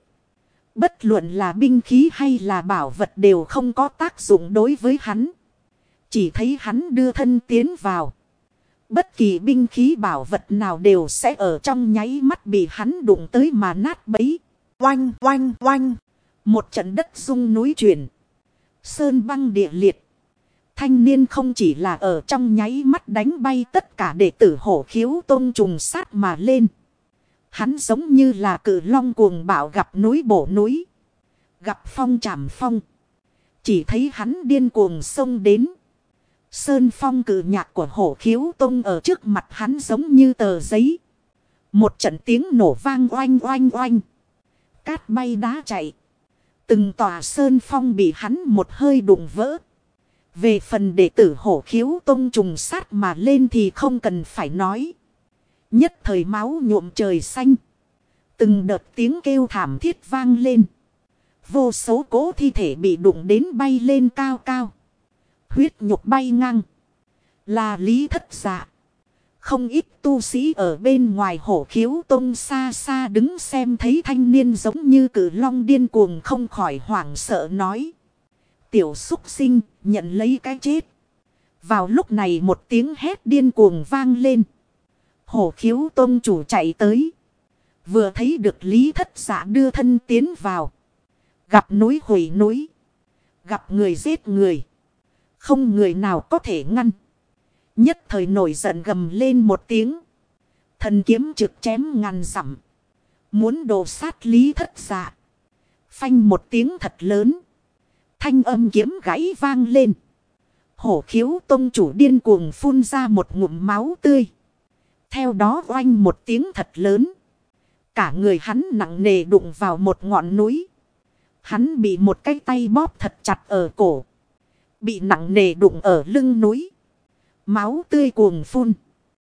Bất luận là binh khí hay là bảo vật đều không có tác dụng đối với hắn. Chỉ thấy hắn đưa thân tiến vào. Bất kỳ binh khí bảo vật nào đều sẽ ở trong nháy mắt bị hắn đụng tới mà nát bấy. Oanh oanh oanh. Một trận đất rung núi chuyển. Sơn băng địa liệt. Thanh niên không chỉ là ở trong nháy mắt đánh bay tất cả đệ tử Hổ Khiếu Tông trùng sát mà lên. Hắn giống như là cự long cuồng bạo gặp núi bổ núi. Gặp phong chạm phong. Chỉ thấy hắn điên cuồng xông đến. Sơn phong cự nhạc của Hổ Khiếu Tông ở trước mặt hắn giống như tờ giấy. Một trận tiếng nổ vang oanh oanh oanh. Cát bay đá chạy. Từng tòa sơn phong bị hắn một hơi đụng vỡ. Về phần đệ tử Hổ Khiếu Tông trùng sát mà lên thì không cần phải nói. Nhất thời máu nhuộm trời xanh. Từng đợt tiếng kêu thảm thiết vang lên. Vô số cố thi thể bị đụng đến bay lên cao cao. Huyết nhục bay ngang. Là Lý Thất Dạ. Không ít tu sĩ ở bên ngoài Hổ Khiếu Tông xa xa đứng xem thấy thanh niên giống như cự long điên cuồng không khỏi hoảng sợ nói. Tiểu súc sinh nhận lấy cái chết. Vào lúc này một tiếng hét điên cuồng vang lên. Hổ Khiếu Tông chủ chạy tới. Vừa thấy được Lý Thất Dạ đưa thân tiến vào. Gặp núi hủy núi. Gặp người giết người. Không người nào có thể ngăn. Nhất thời nổi giận gầm lên một tiếng. Thần kiếm trực chém ngàn dặm. Muốn đồ sát Lý Thất Dạ. Phanh một tiếng thật lớn. Thanh âm kiếm gãy vang lên. Hổ Khiếu Tông chủ điên cuồng phun ra một ngụm máu tươi. Theo đó oanh một tiếng thật lớn. Cả người hắn nặng nề đụng vào một ngọn núi. Hắn bị một cái tay bóp thật chặt ở cổ. Bị nặng nề đụng ở lưng núi. Máu tươi cuồng phun.